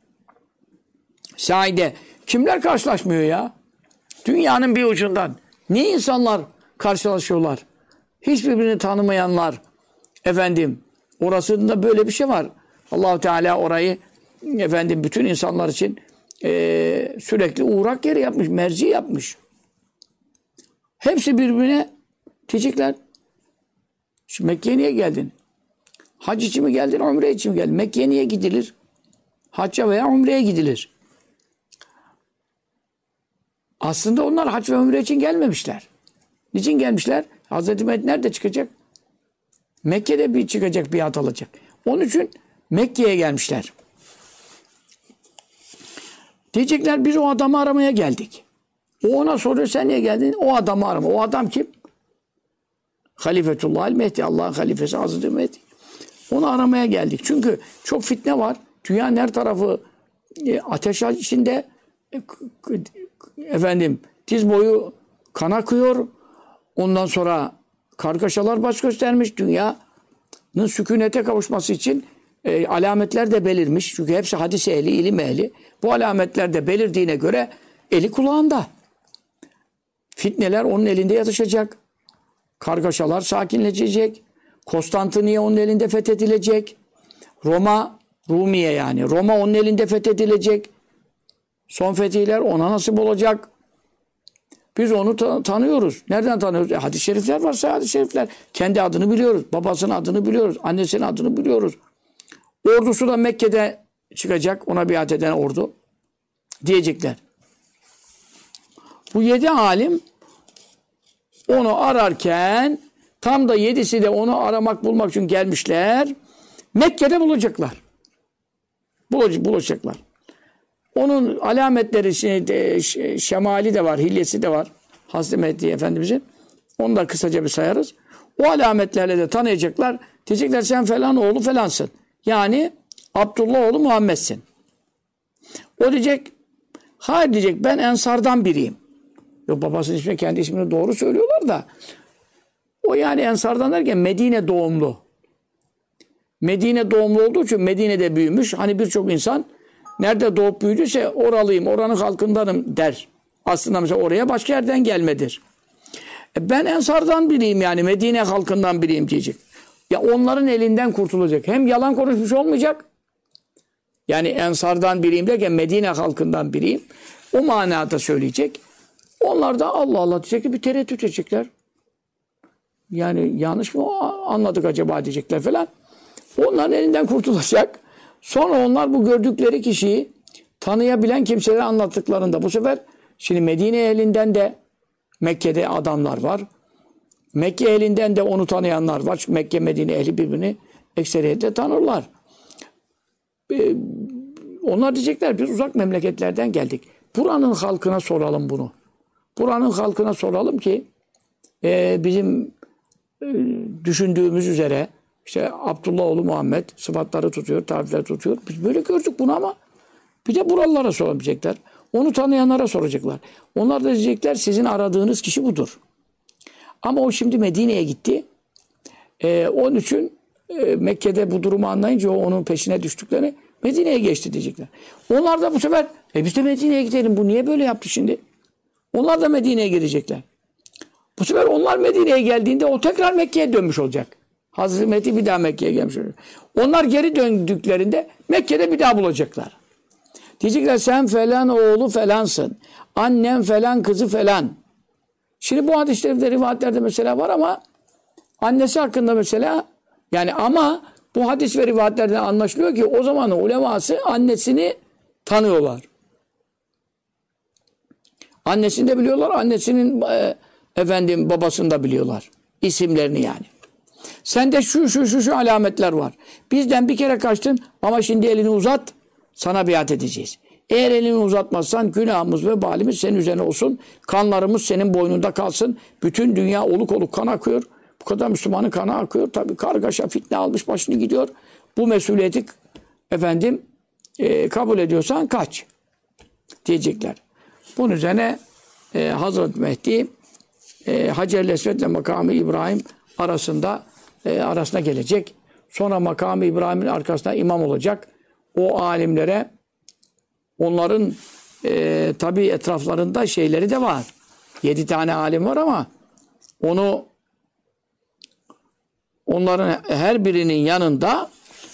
sahide kimler karşılaşmıyor ya? Dünyanın bir ucundan. Ne insanlar karşılaşıyorlar? Hiç birbirini tanımayanlar. Orasında böyle bir şey var. Allah-u Teala orayı bütün insanlar için sürekli uğrak yeri yapmış, merci yapmış. Hepsi birbirine diyecekler. Şimdi Mekke'ye niye geldin? Hac için mi geldin, umre için mi geldin? Mekke'ye niye gidilir? Hacca veya umreye gidilir. Aslında onlar hac ve umre için gelmemişler. Niçin gelmişler? Hazreti Mehdi nerede çıkacak? Mekke'de bir çıkacak, biat alacak. Onun için Mekke'ye gelmişler. Diyecekler biz o adamı aramaya geldik. O ona soruyor sen niye geldin? O adamı arama. O adam kim? Halifetullah el-Mehdi. Allah'ın halifesi Hazreti Mehdi. Onu aramaya geldik. Çünkü çok fitne var. Dünyanın her tarafı ateş içinde diz boyu kan akıyor. Ondan sonra kargaşalar baş göstermiş. Dünyanın sükunete kavuşması için alametler de belirmiş. Çünkü hepsi hadis ehli, ilim ehli. Bu alametler de belirdiğine göre eli kulağında. Fitneler onun elinde yatışacak. Kargaşalar sakinleşecek. Konstantiniye onun elinde fethedilecek. Rumiye yani. Roma onun elinde fethedilecek. Son fetihler ona nasip olacak. Biz onu tanıyoruz. Nereden tanıyoruz? Hadis-i şerifler varsa hadis-i şerifler. Kendi adını biliyoruz. Babasının adını biliyoruz. Annesinin adını biliyoruz. Ordusu da Mekke'de çıkacak. Ona biat eden ordu. Diyecekler. Bu 7 alim onu ararken tam da 7'si de onu aramak bulmak için gelmişler. Mekke'de bulacaklar. Bulacaklar. Onun alametleri, şemali de var, hilyesi de var. Hazreti Mehdi Efendimizin. Onu da kısaca bir sayarız. O alametlerle de tanıyacaklar. Diyecekler sen falan oğlu falansın. Yani Abdullah oğlu Muhammed'sin. O diyecek, hayır diyecek ben Ensar'dan biriyim. Yok babasının ismini, kendi ismini doğru söylüyorlar da. O yani Ensar'dan derken Medine doğumlu. Medine doğumlu olduğu için Medine'de büyümüş. Hani birçok insan nerede doğup büyüdüyse oralıyım, oranın halkındanım der. Aslında mesela oraya başka yerden gelmedir. Ben Ensar'dan biriyim yani Medine halkından biriyim diyecek. Ya onların elinden kurtulacak. Hem yalan konuşmuş olmayacak. Yani Ensar'dan biriyim derken Medine halkından biriyim. O manada söyleyecek. Onlar da Allah Allah diyecek ki bir tereddüt edecekler. Yani yanlış mı anladık acaba diyecekler falan. Onların elinden kurtulacak. Sonra onlar bu gördükleri kişiyi tanıyabilen kimselere anlattıklarında bu sefer şimdi Medine ehlinden de Mekke'de adamlar var. Mekke ehlinden de onu tanıyanlar var. Çünkü Mekke Medine ehli birbirini ekseriyetle tanırlar. Onlar diyecekler biz uzak memleketlerden geldik. Buranın halkına soralım bunu. Buranın halkına soralım ki bizim düşündüğümüz üzere işte Abdullah oğlu Muhammed sıfatları tutuyor, tarifleri tutuyor. Biz böyle gördük bunu ama bir de buralılara sorabilecekler. Onu tanıyanlara soracaklar. Onlar da diyecekler sizin aradığınız kişi budur. Ama o şimdi Medine'ye gitti. Onun için Mekke'de bu durumu anlayınca onun peşine düştüklerini Medine'ye geçti diyecekler. Onlar da bu sefer biz de Medine'ye gidelim. Bu niye böyle yaptı şimdi? Onlar da Medine'ye girecekler. Bu sefer onlar Medine'ye geldiğinde o tekrar Mekke'ye dönmüş olacak. Hazreti Mehdi bir daha Mekke'ye gelmiş olacak. Onlar geri döndüklerinde Mekke'de bir daha bulacaklar. Diyecekler sen falan oğlu falansın. Annem falan kızı falan. Şimdi bu hadislerimde rivayetlerde mesela var ama annesi hakkında mesela yani ama bu hadis ve rivayetlerden anlaşılıyor ki o zamanın uleması annesini tanıyorlar. Annesini de biliyorlar. Annesinin babasını da biliyorlar. İsimlerini yani. Sende şu alametler var. Bizden bir kere kaçtın ama şimdi elini uzat. Sana biat edeceğiz. Eğer elini uzatmazsan günahımız ve balimiz senin üzerine olsun. Kanlarımız senin boynunda kalsın. Bütün dünya oluk oluk kan akıyor. Bu kadar Müslümanın kanı akıyor. Tabii kargaşa fitne almış başını gidiyor. Bu mesuliyeti kabul ediyorsan kaç diyecekler. Bunun üzerine Hazreti Mehdi Hacer-i Esved'le makamı İbrahim arasına gelecek. Sonra makamı İbrahim'in arkasında imam olacak. O alimlere onların tabi etraflarında şeyleri de var. 7 tane alim var ama onların her birinin yanında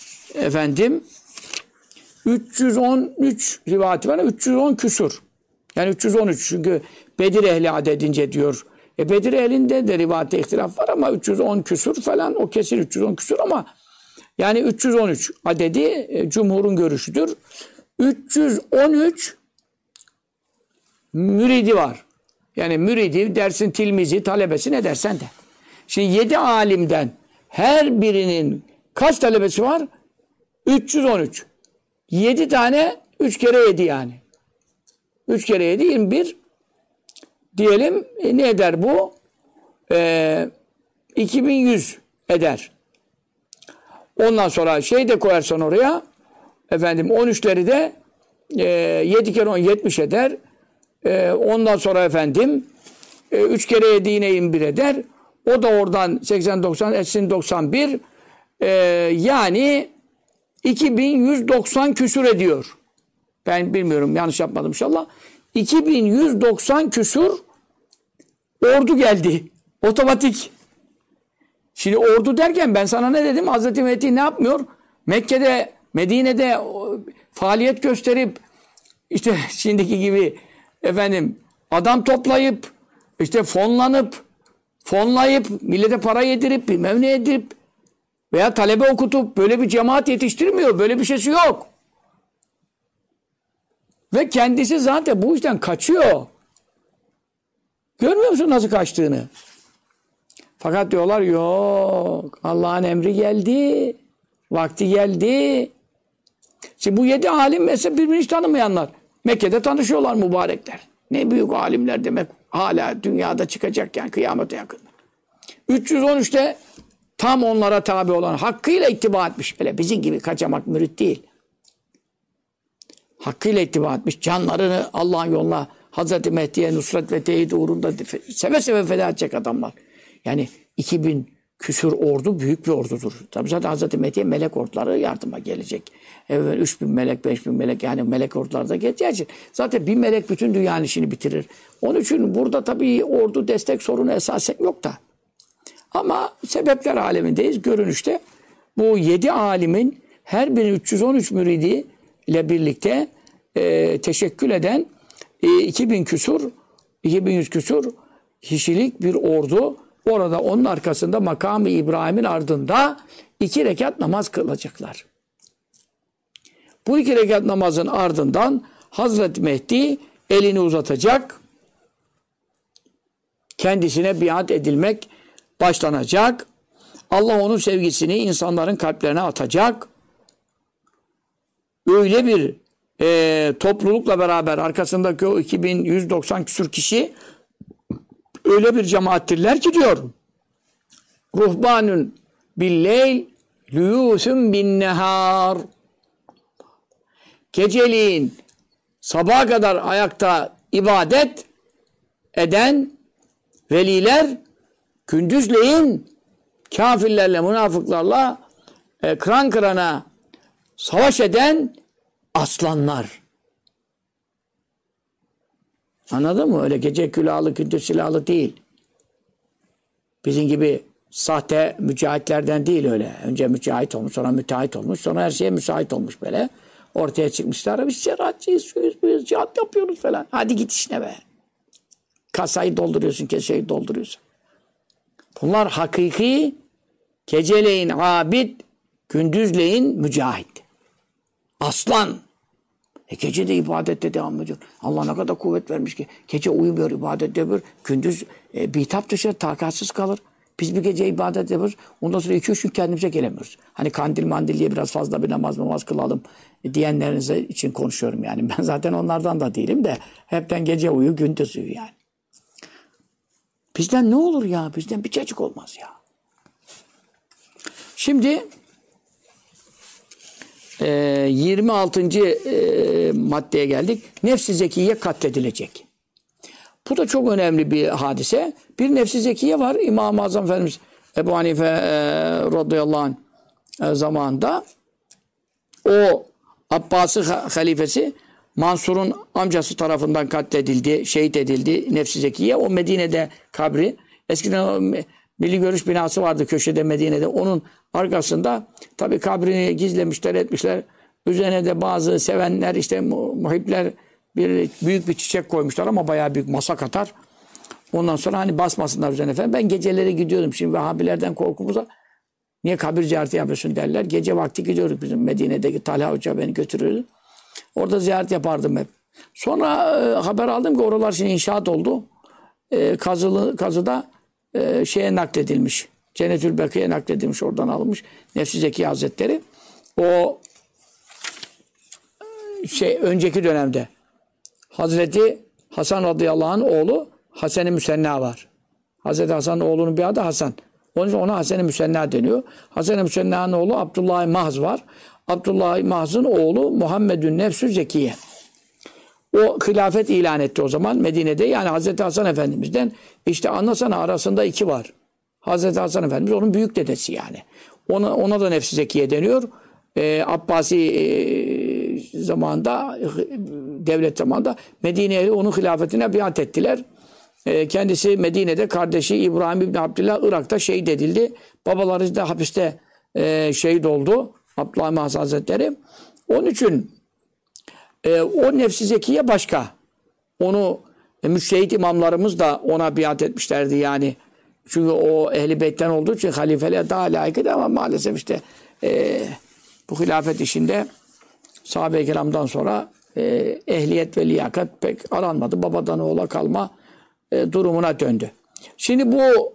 313 rivayeti var. 310 küsur. Yani 313 çünkü Bedir ehli adedince diyor. Bedir ehlinde de rivayette ihtilaf var ama 310 küsur falan o kesin 310 küsur ama yani 313 adedi cumhurun görüşüdür. 313 müridi var. Yani müridi dersin tilmizi, talebesi ne dersen de. Şimdi 7 alimden her birinin kaç talebesi var? 313. 7 tane 3 kere 7 yani. 3 kere 7 21. Diyelim ne eder bu? 2100 eder. Ondan sonra şey de koyarsan oraya 13'leri de 7 kere 10 70 eder. Ondan sonra efendim 3 kere 7 yine 21 eder. O da oradan 80-90 etsin 91. Yani 2190 küsur ediyor. Ben bilmiyorum, yanlış yapmadım inşallah. 2190 küsur ordu geldi. Otomatik. Şimdi ordu derken ben sana ne dedim? Hazreti Mehdi ne yapmıyor? Mekke'de, Medine'de faaliyet gösterip işte şimdiki gibi efendim adam toplayıp işte fonlayıp millete para yedirip bilmem ne yedirip veya talebe okutup böyle bir cemaat yetiştirmiyor. Böyle bir şeysi yok. Ve kendisi zaten bu işten kaçıyor. Görmüyor musun nasıl kaçtığını? Fakat diyorlar yok. Allah'ın emri geldi. Vakti geldi. Şimdi bu 7 alim mesela birbirini hiç tanımayanlar. Mekke'de tanışıyorlar mübarekler. Ne büyük alimler demek. Hala dünyada çıkacak yani kıyamete yakın. 313'te tam onlara tabi olan hakkıyla ittiba etmiş. Böyle bizim gibi kaçamak mürit değil. Hakkıyla ittiba etmiş. Canlarını Allah'ın yoluna Hazreti Mehdi'ye nusret ve teyit uğrunda seve seve feda edecek adamlar. Yani 2000 küsur ordu büyük bir ordudur. Tabi zaten Hazreti Mehdi'ye melek orduları yardıma gelecek. 3000 melek, 5000 melek yani melek orduları da geleceği için zaten bir melek bütün dünyanın işini bitirir. Onun için burada tabii ordu destek sorunu esasen yok da. Ama sebepler alemindeyiz. Görünüşte bu 7 alimin her biri 313 müridi ile birlikte teşekkül eden 2100 küsur kişilik bir ordu orada onun arkasında makamı İbrahim'in ardında 2 rekat namaz kılacaklar. Bu 2 rekat namazın ardından Hazreti Mehdi elini uzatacak. Kendisine biat edilmek başlanacak. Allah onun sevgisini insanların kalplerine atacak. Öyle bir toplulukla beraber arkasındaki o 2190 küsur kişi öyle bir cemaattirler ki diyor. Ruhbanun billeyl lüyûsün bin nehâr. Geceliğin sabaha kadar ayakta ibadet eden veliler, gündüzleyin kafirlerle, münafıklarla kıran kırana savaş eden aslanlar. Anladın mı? Öyle gece külahlı, gündüz silahlı değil. Bizim gibi sahte mücahitlerden değil öyle. Önce mücahit olmuş, sonra müteahhit olmuş, sonra her şeye müsait olmuş böyle. Ortaya çıkmışlar. Biz şeriatçıyız, şuyuz, buyuz, cihat yapıyoruz falan. Hadi git işine be. Kasayı dolduruyorsun, keseyi dolduruyorsun. Bunlar hakiki, geceleyin abid, gündüzleyin mücahit. Aslan. Gece de ibadette devam ediyor. Allah ne kadar kuvvet vermiş ki. Gece uyumuyor, ibadet yapıyor. Gündüz bitap dışı, takatsiz kalır. Biz bir gece ibadet yapıyoruz. Ondan sonra 2-3 gün kendimize gelemiyoruz. Hani kandil mandil diye biraz fazla bir namaz kılalım diyenlerinize için konuşuyorum yani. Ben zaten onlardan da değilim de hepten gece uyu, gündüz uyu yani. Bizden ne olur ya? Bizden bir cacık olmaz ya. Şimdi 26. Maddeye geldik. Nefs-i zekiye katledilecek. Bu da çok önemli bir hadise. Bir nefs-i zekiye var. İmam-ı Azam Efendimiz Ebu Hanife radıyallahu anh zamanında o Abbasi halifesi Mansur'un amcası tarafından katledildi, şehit edildi nefs-i zekiye. O Medine'de kabri. Eskiden Milli Görüş binası vardı köşede Medine'de. Onun arkasında tabii kabrini gizlemişler, etmişler. Üzerine de bazı sevenler, işte muhipler büyük bir çiçek koymuşlar ama bayağı büyük masa katar. Ondan sonra hani basmasınlar üzerine efendim. Ben geceleri gidiyordum. Şimdi Vehhabilerden korkumuza niye kabir ziyareti yapıyorsun derler. Gece vakti gidiyoruz bizim Medine'deki Talha Hoca beni götürüyordu. Orada ziyaret yapardım hep. Sonra haber aldım ki oralar şimdi inşaat oldu. Kazıda şeye nakledilmiş. Cennetül Beki'ye nakledilmiş. Oradan alınmış. Nefs-i Zekiye Hazretleri. O önceki dönemde Hazreti Hasan radıyallahu anh oğlu Hasan-ı Müsenna var. Hazreti Hasan'ın oğlunun bir adı Hasan. Onun için ona Hasan-ı Müsenna deniyor. Hasan-ı Müsenna'nın oğlu Abdullah Mahz var. Abdullah Mahz'ın oğlu Muhammedün Nefsü Zekiye. O hilafet ilan etti o zaman Medine'de. Yani Hazreti Hasan Efendimiz'den işte anlasana arasında 2 var. Hazreti Hasan Efendimiz onun büyük dedesi yani. Ona da Nefs-i Zekiye deniyor. Abbasi zamanında, devlet zamanında Medine'ye onun hilafetine biat ettiler. Kendisi Medine'de, kardeşi İbrahim İbni Abdillah Irak'ta şehit edildi. Babaları da hapiste şehit oldu. Abdülhamid Hasan Hazretleri. Onun için o Nefs-i Zekiye başka. Onu müştehit imamlarımız da ona biat etmişlerdi yani. Çünkü o Ehl-i Beyt'ten olduğu için halifeliğe daha layıkıydı ama maalesef işte bu hilafet işinde sahabe-i kiramdan sonra ehliyet ve liyakat pek aranmadı. Babadan oğula kalma durumuna döndü. Şimdi bu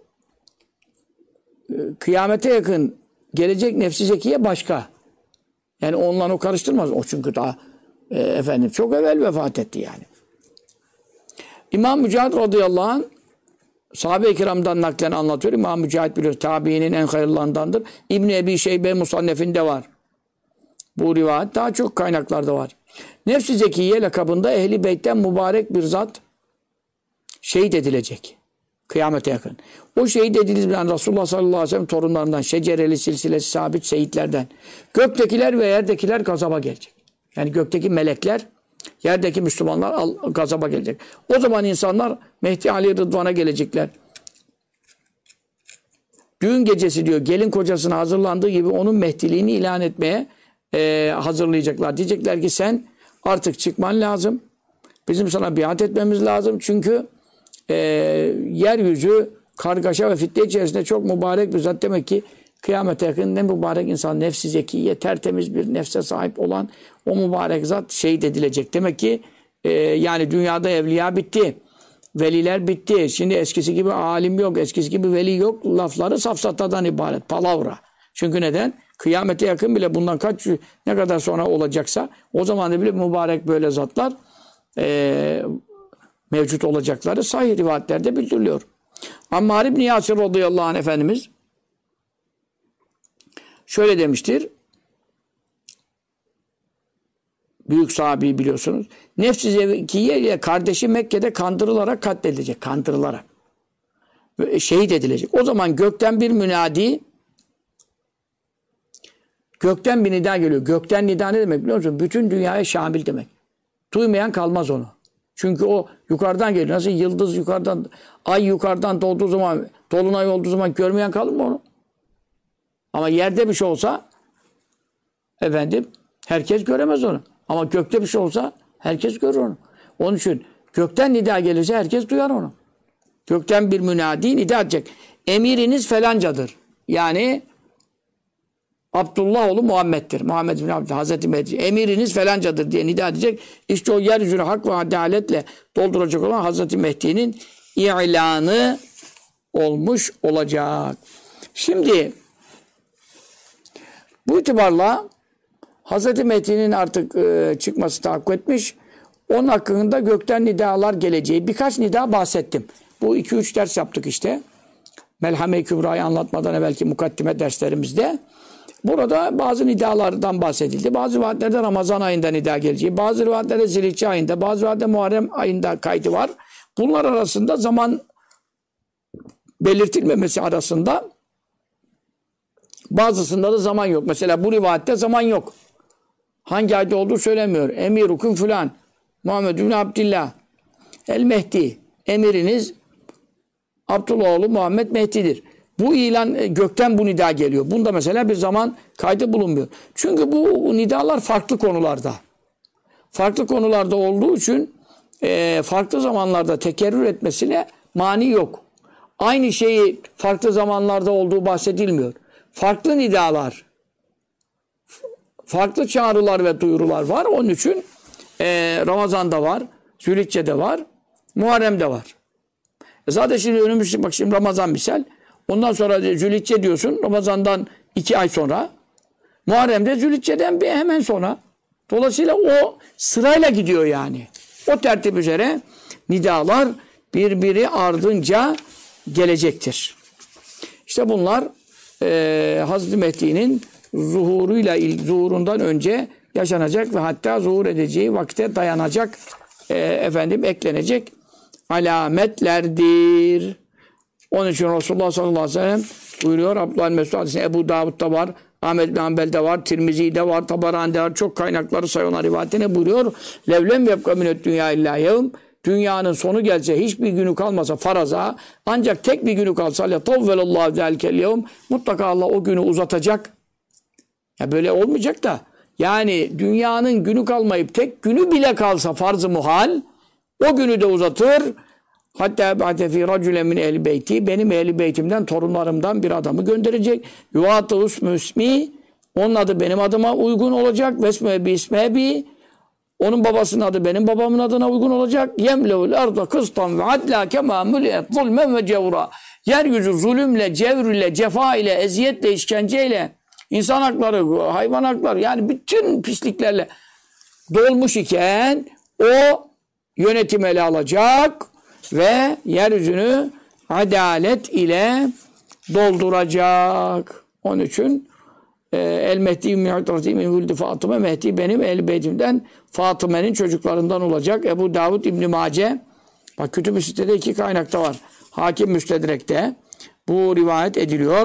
kıyamete yakın gelecek Nefs-i Zekiye başka. Yani onunla o karıştırmaz. O çünkü daha efendim çok evvel vefat etti yani. İmam Mücahit radıyallahu anh sahabe-i kiramdan naklen anlatıyor. İmam Mücahit biliyoruz. Tabiinin en hayırlarındandır. İbn-i Ebi Şeybe Musannef'inde var. Bu rivayet daha çok kaynaklarda var. Nefs-i Zekiye lakabında Ehl-i Beyt'ten mübarek bir zat şehit edilecek. Kıyamete yakın. O şehit edilen Resulullah sallallahu aleyhi ve sellem torunlarından, şecereli silsilesi sabit şehitlerden. Göktekiler ve yerdekiler gazaba gelecek. Yani gökteki melekler, yerdeki Müslümanlar gazaba gelecek. O zaman insanlar Mehdi Ali Rıdvan'a gelecekler. Düğün gecesi diyor, gelin kocasına hazırlandığı gibi onun Mehdiliğini ilan etmeye hazırlayacaklar. Diyecekler ki sen artık çıkman lazım. Bizim sana biat etmemiz lazım. Çünkü yeryüzü kargaşa ve fitne içerisinde çok mübarek bir zat. Demek ki kıyamete yakın ne mübarek insan, nefs-i zekiye, tertemiz bir nefse sahip olan o mübarek zat şehit edilecek. Demek ki yani dünyada evliya bitti. Veliler bitti. Şimdi eskisi gibi alim yok, eskisi gibi veli yok. Lafları safsatadan ibaret. Palavra. Çünkü neden? Kıyamete yakın bile bundan ne kadar sonra olacaksa o zaman da bile mübarek böyle zatlar mevcut olacakları sahih rivayetlerde bildiriliyor. Ammar İbn Yasir radıyallahu anh Efendimiz şöyle demiştir. Büyük sahabeyi biliyorsunuz. Nefs-i Zekiye ile kardeşi Mekke'de kandırılarak katledilecek. Kandırılarak. Şehit edilecek. O zaman gökten bir münadi, gökten bir nida geliyor. Gökten nida ne demek biliyor musun? Bütün dünyaya şamil demek. Duymayan kalmaz onu. Çünkü o yukarıdan geliyor. Nasıl yıldız yukarıdan, ay yukarıdan doğduğu zaman, dolunay olduğu zaman görmeyen kalır mı onu? Ama yerde bir şey olsa efendim herkes göremez onu. Ama gökte bir şey olsa herkes görür onu. Onun için gökten nida gelirse herkes duyar onu. Gökten bir münadi nida edecek. Emiriniz felancadır. Yani Abdullah oğlu Muhammed'dir. Muhammed bin Abdullah, Hazreti Mehdi. Emiriniz felancadır diye nida edecek. İşte o yeryüzünü hak ve adaletle dolduracak olan Hazreti Mehdi'nin ilanı olmuş olacak. Şimdi bu itibarla Hazreti Mehdi'nin artık çıkması tahakkuk etmiş. Onun hakkında gökten nidalar geleceği. Birkaç nida bahsettim. Bu 2-3 ders yaptık işte. Melhame-i Kübra'yı anlatmadan evvelki mukaddime derslerimizde. Burada bazı nidalardan bahsedildi. Bazı rivayetlerde Ramazan ayında nida geleceği, bazı rivayetlerde Zilhicce ayında, bazı rivayetlerde Muharrem ayında kaydı var. Bunlar arasında zaman belirtilmemesi arasında bazısında da zaman yok. Mesela bu rivayette zaman yok. Hangi ayda olduğu söylemiyor. Emirukum filan. Muhammed bin Abdillah. El Mehdi. Emiriniz Abdullah oğlu Muhammed Mehdi'dir. Bu ilan gökten bu nida geliyor. Bunda mesela bir zaman kaydı bulunmuyor. Çünkü bu nidalar farklı konularda. Farklı konularda olduğu için farklı zamanlarda tekerrür etmesine mani yok. Aynı şeyi farklı zamanlarda olduğu bahsedilmiyor. Farklı nidalar, farklı çağrılar ve duyurular var. Onun için Ramazan'da var, Zülhicce'de var, Muharrem'de var. Zaten şimdi önümüzde bak şimdi Ramazan misal. Ondan sonra Zülhicce diyorsun. Ramazan'dan 2 ay sonra. Muharrem'de Zülhicce'den hemen sonra. Dolayısıyla o sırayla gidiyor yani. O tertip üzere nidalar birbiri ardınca gelecektir. İşte bunlar Hazreti Mehdi'nin zuhurundan önce yaşanacak ve hatta zuhur edeceği vakte dayanacak eklenecek alametlerdir. Onun için Resulullah sallallahu aleyhi ve sellem buyuruyor. Abdullah Mesud hadisinde Ebu Davud'da var, Ahmed bin Hanbel'de var, Tirmizi'de var, Tabarani'de var. Çok kaynakları sayıyorlar rivayetine buyuruyor. Levlem yebka minet dünya illa yevm. Dünyanın sonu gelse, hiçbir günü kalmasa faraza, ancak tek bir günü kalsa letavvelallahu zelkel yevm. Mutlaka Allah o günü uzatacak. Ya böyle olmayacak da. Yani dünyanın günü kalmayıp tek günü bile kalsa farz-ı muhal, o günü de uzatır. Hatta ba'de fi racule min ehli beyti, benim ehli beytimden, torunlarımdan bir adamı gönderecek. Yuvatı usmu ismi, onun adı benim adıma uygun olacak. Vesme bi isme bi, onun babasının adı benim babamın adına uygun olacak. Yemleul arda kıstan ve adla kema muliyet zulmen ve cevra. Yeryüzü zulümle, cevrle, cefa ile, eziyetle, işkenceyle, insan hakları, hayvan hakları, yani bütün pisliklerle dolmuş iken o yönetim ele alacak ve yeryüzünü adalet ile dolduracak. Onun için El-Mehdi min Fatıma, Mehdi benim Ehl-i Beytim'den, Fatıme'nin çocuklarından olacak. Ebu Davud İbn-i Mace, bak Kütüb-i Sitte'de iki kaynakta var. Hakim Müstedrek'te bu rivayet ediliyor.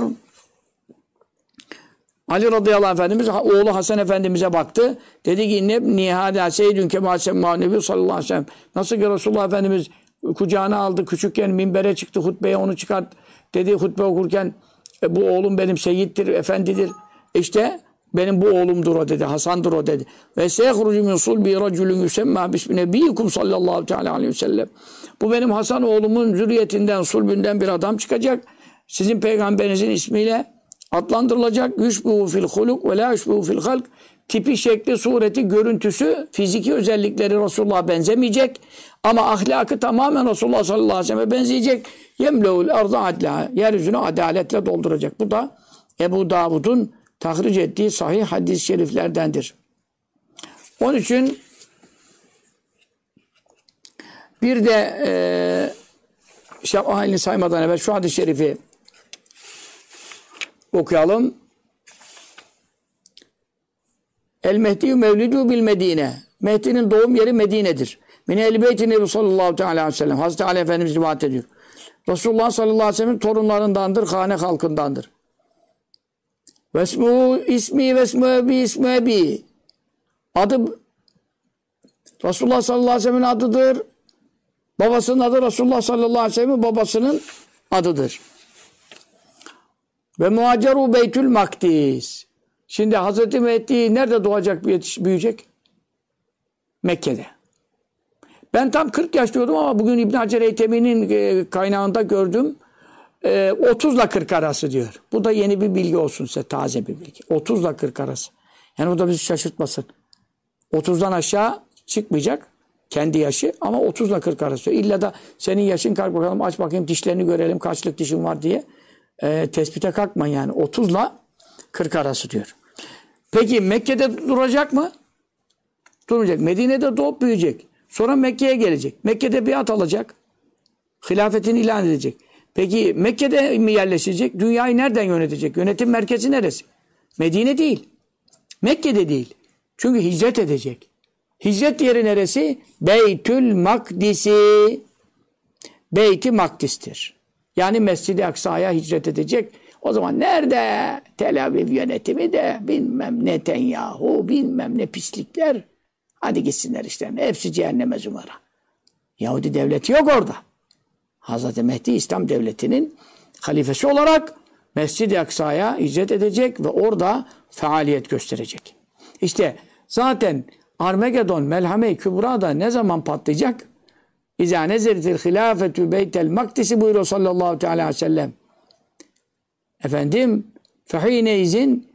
Ali radıyallahu anh Efendimiz oğlu Hasan Efendimiz'e baktı. Dedi ki nihâdâ seyyidün kemâ semmâ nebi sallallahu aleyhi ve sellem. Nasıl ki Resulullah Efendimiz kucağına aldı, küçükken minbere çıktı, hutbeye onu çıkart dedi, hutbe okurken bu oğlum benim seyyiddir, efendidir. İşte benim bu oğlumdur o dedi, Hasan'dır o dedi. Ve seyehrucu min sulbi raculun yusemma bismi nebiyyikum sallallahu teala aleyhi ve sellem. Bu benim Hasan oğlumun zürriyetinden, sulbünden bir adam çıkacak. Sizin peygamberinizin ismiyle adlandırılacak. Yüşbuhu fil huluk ve la yüşbuhu fil halk. Tipi, şekli, sureti, görüntüsü, fiziki özellikleri Resulullah'a benzemeyecek. Ama ahlakı tamamen Resulullah sallallahu aleyhi ve sellem'e benzeyecek. Yemleul arda adla. Yeryüzünü adaletle dolduracak. Bu da Ebu Davud'un tahric ettiği sahih hadis-i şeriflerdendir. Onun için bir de halini saymadan evvel şu hadis-i şerifi okuyalım. El-Mehdi mevlidu bil Medine. Mehdi'nin doğum yeri Medine'dir. Min ehl-i beyti nebi sallallahu aleyhi ve sellem. Hazreti Ali Efendimiz rivayet ediyor. Resulullah sallallahu aleyhi ve sellem torunlarındandır, hane halkındandır. Vesmu ismi vesmu bi ismu bi. Adı Resulullah sallallahu aleyhi ve sellem'in adıdır. Babasının adı Resulullah sallallahu aleyhi ve sellem'in babasının adıdır. Ve muhaceru beytül makdis. Şimdi Hazreti Mehdi nerede doğacak, büyüyecek? Mekke'de. Ben tam 40 yaş diyordum ama bugün İbn Hacer Eytemi'nin kaynağında gördüm. 30 ile 40 arası diyor. Bu da yeni bir bilgi olsun size, taze bir bilgi. 30 ile 40 arası. Yani o da bizi şaşırtmasın. 30'dan aşağı çıkmayacak kendi yaşı ama 30 ile 40 arası. İlla da senin yaşın, kalk bakalım, aç bakayım dişlerini görelim, kaçlık dişin var diye tespite kalkma yani. 30 ile 40 arası diyor. Peki Mekke'de duracak mı? Durmayacak. Medine'de doğup büyüyecek. Sonra Mekke'ye gelecek. Mekke'de biat alacak. Hilafetini ilan edecek. Peki Mekke'de mi yerleşecek? Dünyayı nereden yönetecek? Yönetim merkezi neresi? Medine değil. Mekke'de değil. Çünkü hicret edecek. Hicret yeri neresi? Beytül Makdisi. Beyt-i Makdis'tir. Yani Mescid-i Aksa'ya hicret edecek. O zaman nerede? Tel Aviv yönetimi de bilmem Netanyahu, bilmem ne pislikler. Hadi gitsinler işte. Hepsi cehenneme zümara. Yahudi devleti yok orada. Hazreti Mehdi İslam devletinin halifesi olarak Mescid-i Aksa'ya hicret edecek ve orada faaliyet gösterecek. İşte zaten Armagedon, Melhame-i Kübra'da ne zaman patlayacak? İzâ nezeritil hilâfetü beytel makdisi buyuruyor sallallahu aleyhi ve sellem. Efendim, fehîne izin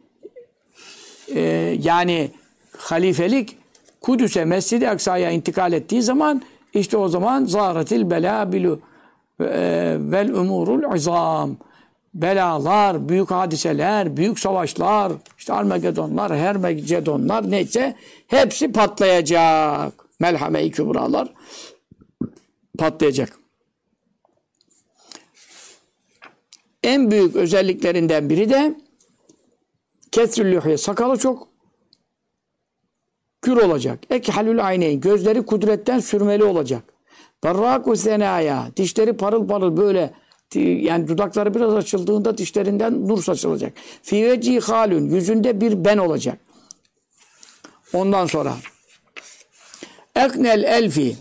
yani halifelik Kudüs'e, Mescid-i Aksa'ya intikal ettiği zaman işte o zaman zâretil belâbilu vel umurul izam. Belalar, büyük hadiseler, büyük savaşlar, işte Armagedonlar, Hermagedonlar neyse hepsi patlayacak. Melhame-i Kübralar patlayacak. En büyük özelliklerinden biri de kesrül lühye, sakalı çok. Gür olacak. Ekhalül ayneyn. Gözleri kudretten sürmeli olacak. Berraku senaya. Dişleri parıl parıl böyle, yani dudakları biraz açıldığında dişlerinden nur saçılacak. Fî vecî halün. Yüzünde bir ben olacak. Ondan sonra eknel elfi.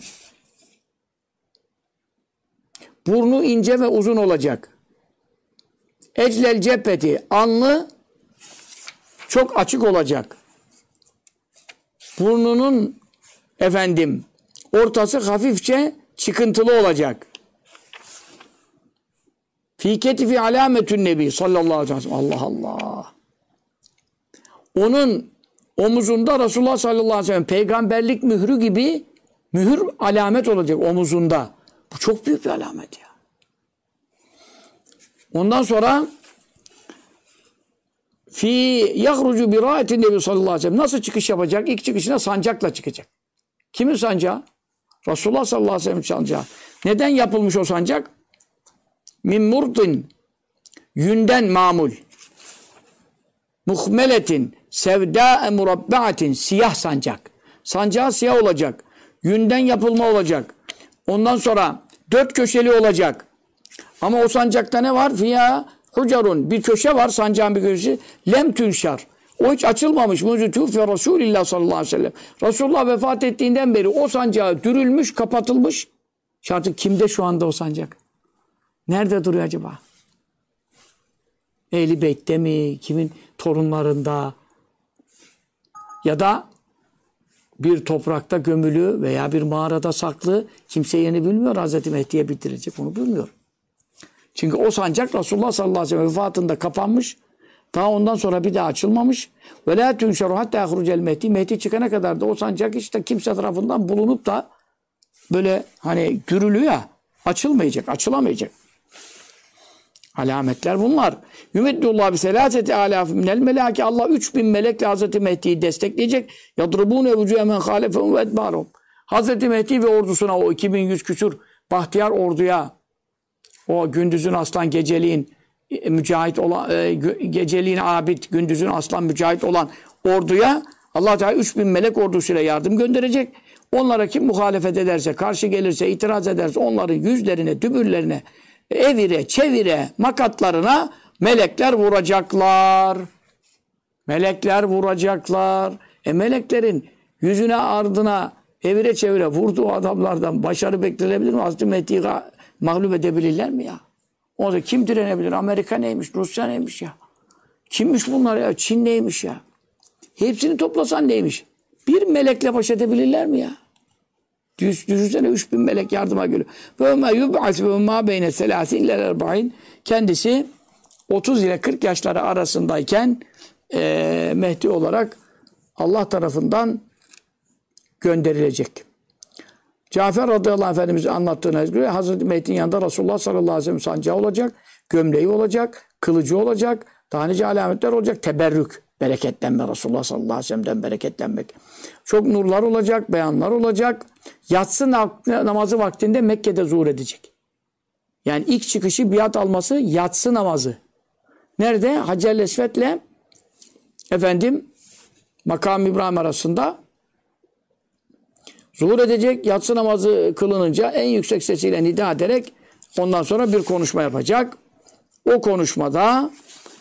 Burnu ince ve uzun olacak. Eclel cepheti. Alnı çok açık olacak. Burnunun ortası hafifçe çıkıntılı olacak. Fî ketifi alâmetün nebi sallallahu aleyhi ve sellem. Allah Allah. Onun omuzunda Resulullah sallallahu aleyhi ve sellem peygamberlik mührü gibi mühür alamet olacak omuzunda. Bu çok büyük bir alamet ya. Ondan sonra fi yahrucu bi ra'atin nebi sallallahu aleyhi ve sellem. Nasıl çıkış yapacak? İlk çıkışına sancakla çıkacak. Kimin sancağı? Resulullah sallallahu aleyhi ve sellem sancağı. Neden yapılmış o sancak? Min murdin, yünden mamul. Muhmeletin, sevdâe murabba'atin, siyah sancak. Sancağı siyah olacak. Yünden yapılma olacak. Ondan sonra 4 köşeli olacak. Ama o sancakta ne var? Fiyâ hucarun. Bir köşe var, sancağın bir köşesi. Lem tünşar. O hiç açılmamış. Muzutûfe Resulillah sallallahu aleyhi ve sellem. Resulullah vefat ettiğinden beri o sancağı dürülmüş, kapatılmış. Artık kimde şu anda o sancak? Nerede duruyor acaba? Ehl-i Beyt'te mi? Kimin torunlarında? Ya da bir toprakta gömülü veya bir mağarada saklı. Kimse yeni bilmiyor. Hazreti Mehdi'ye bitirecek. Onu bilmiyor. Çünkü o sancak Resulullah sallallahu aleyhi ve sellem vefatında kapanmış. Daha ondan sonra bir daha açılmamış. Ve la tunşeru hatta yahrucel Mehdi. Mehdi çıkana kadar da o sancak işte kimse tarafından bulunup da böyle hani gürülüyor ya, açılmayacak, açılamayacak. Alametler bunlar. Yümeddullah bi selaseti alâf minel melâki. Allah 3000 melekle Hazreti Mehdi'yi destekleyecek. Yadrubûne vücûhe men hâlefehum ve edbârum. Hazreti Mehdi ve ordusuna, o 2100 küsur bahtiyar orduya, o gündüzün aslan geceliğin mücahit olan, geceliğin abid, gündüzün aslan mücahit olan orduya Allah Teala 3000 melek ordusuyla yardım gönderecek. Onlara kim muhalefet ederse, karşı gelirse, itiraz ederse onların yüzlerine, dübürlerine, evire, çevire, makatlarına melekler vuracaklar. Melekler vuracaklar. Meleklerin yüzüne, ardına, evire çevire vurduğu adamlardan başarı beklenebilir mi? Hazreti Mehdi'yi mağlup edebilirler mi ya? O zaman kim direnebilir? Amerika neymiş? Rusya neymiş ya? Kimmiş bunlar ya? Çin neymiş ya? Hepsini toplasan neymiş? Bir melekle baş edebilirler mi ya? Düşünsene 3000 melek yardıma geliyor. Kendisi 30 ile 40 yaşları arasındayken Mehdi olarak Allah tarafından gönderilecek. Cafer radıyallahu anh Efendimiz'in anlattığına göre Hazreti Mehdi'nin yanında Resulullah sallallahu aleyhi ve sellem sancağı olacak, gömleği olacak, kılıcı olacak, daha nice alametler olacak, teberrük, bereketlenme, Resulullah sallallahu aleyhi ve sellem'den bereketlenmek. Çok nurlar olacak, beyanlar olacak. Yatsı namazı vaktinde Mekke'de zuhur edecek. Yani ilk çıkışı biat alması yatsı namazı. Nerede? Hacer-i Esved'le Makam-ı İbrahim arasında zuhur edecek. Yatsı namazı kılınınca en yüksek sesiyle nida ederek ondan sonra bir konuşma yapacak. O konuşmada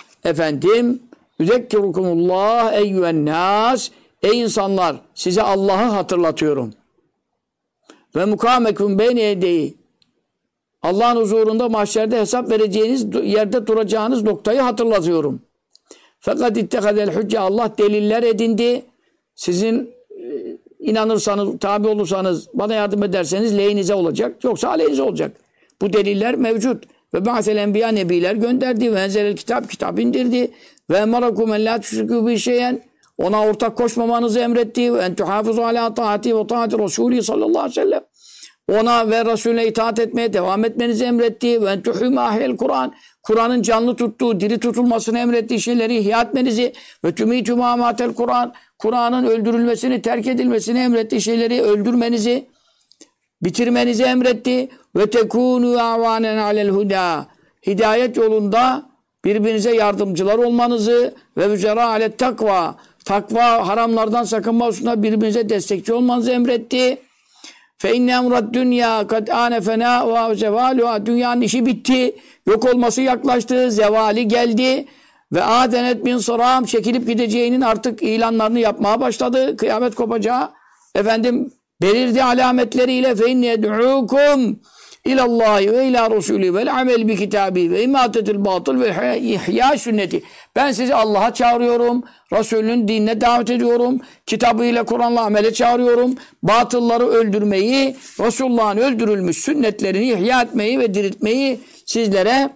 Yüzekkirukumullah eyyühen nâs. Ey insanlar, size Allah'ı hatırlatıyorum. Ve mukamekum beyne yedeyi. Allah'ın huzurunda mahşerde hesap vereceğiniz yerde duracağınız noktayı hatırlatıyorum. Fakat ittehadel hücce. Allah deliller edindi. Sizin inanırsanız, tabi olursanız, bana yardım ederseniz lehinize olacak. Yoksa aleyhinize olacak. Bu deliller mevcut. Ve ba'sel enbiya, nebiler gönderdi. Ve enzelel kitap indirdi. Ve emarakum en la tüşrikû bi şeyen. Ona ortak koşmamanızı emretti. Ve en tuhafızu ala taati ve taati Resulü sallallahu aleyhi ve sellem. Ona ve Resulüne itaat etmeye devam etmenizi emretti. Ve en tuhûmâ ahyel Kur'an. Kur'an'ın canlı tuttuğu, diri tutulmasını emrettiği şeyleri ihya etmenizi ve tümîtü mâmâtel Kur'an. Kur'an'ın öldürülmesini, terk edilmesini emrettiği şeyleri öldürmenizi, bitirmenizi emretti. Ve tekûnû avânen alel hudâ. Hidayet yolunda birbirinize yardımcılar olmanızı ve mücerâ alet takva. takva, haramlardan sakınma hususunda birbirinize destekçi olmanızı emretti. Fe inne emrad dünya kad ane fena ve zevaluha. Dünyanın işi bitti. Yok olması yaklaştı. Zevali geldi. Ve adenet min sıram. Çekilip gideceğinin artık ilanlarını yapmaya başladı. Kıyamet kopacağı belirdi alametleriyle. Fe inne yed'ukum ilallahi ve ila Resulü vel amel bi kitabi ve imatetil batıl ve ihya sünneti. Ben sizi Allah'a çağırıyorum. Resulünün dinine davet ediyorum. Kitabıyla, Kur'an'la amele çağırıyorum. Batılları öldürmeyi, Resulullah'ın öldürülmüş sünnetlerini ihya etmeyi ve diriltmeyi sizlere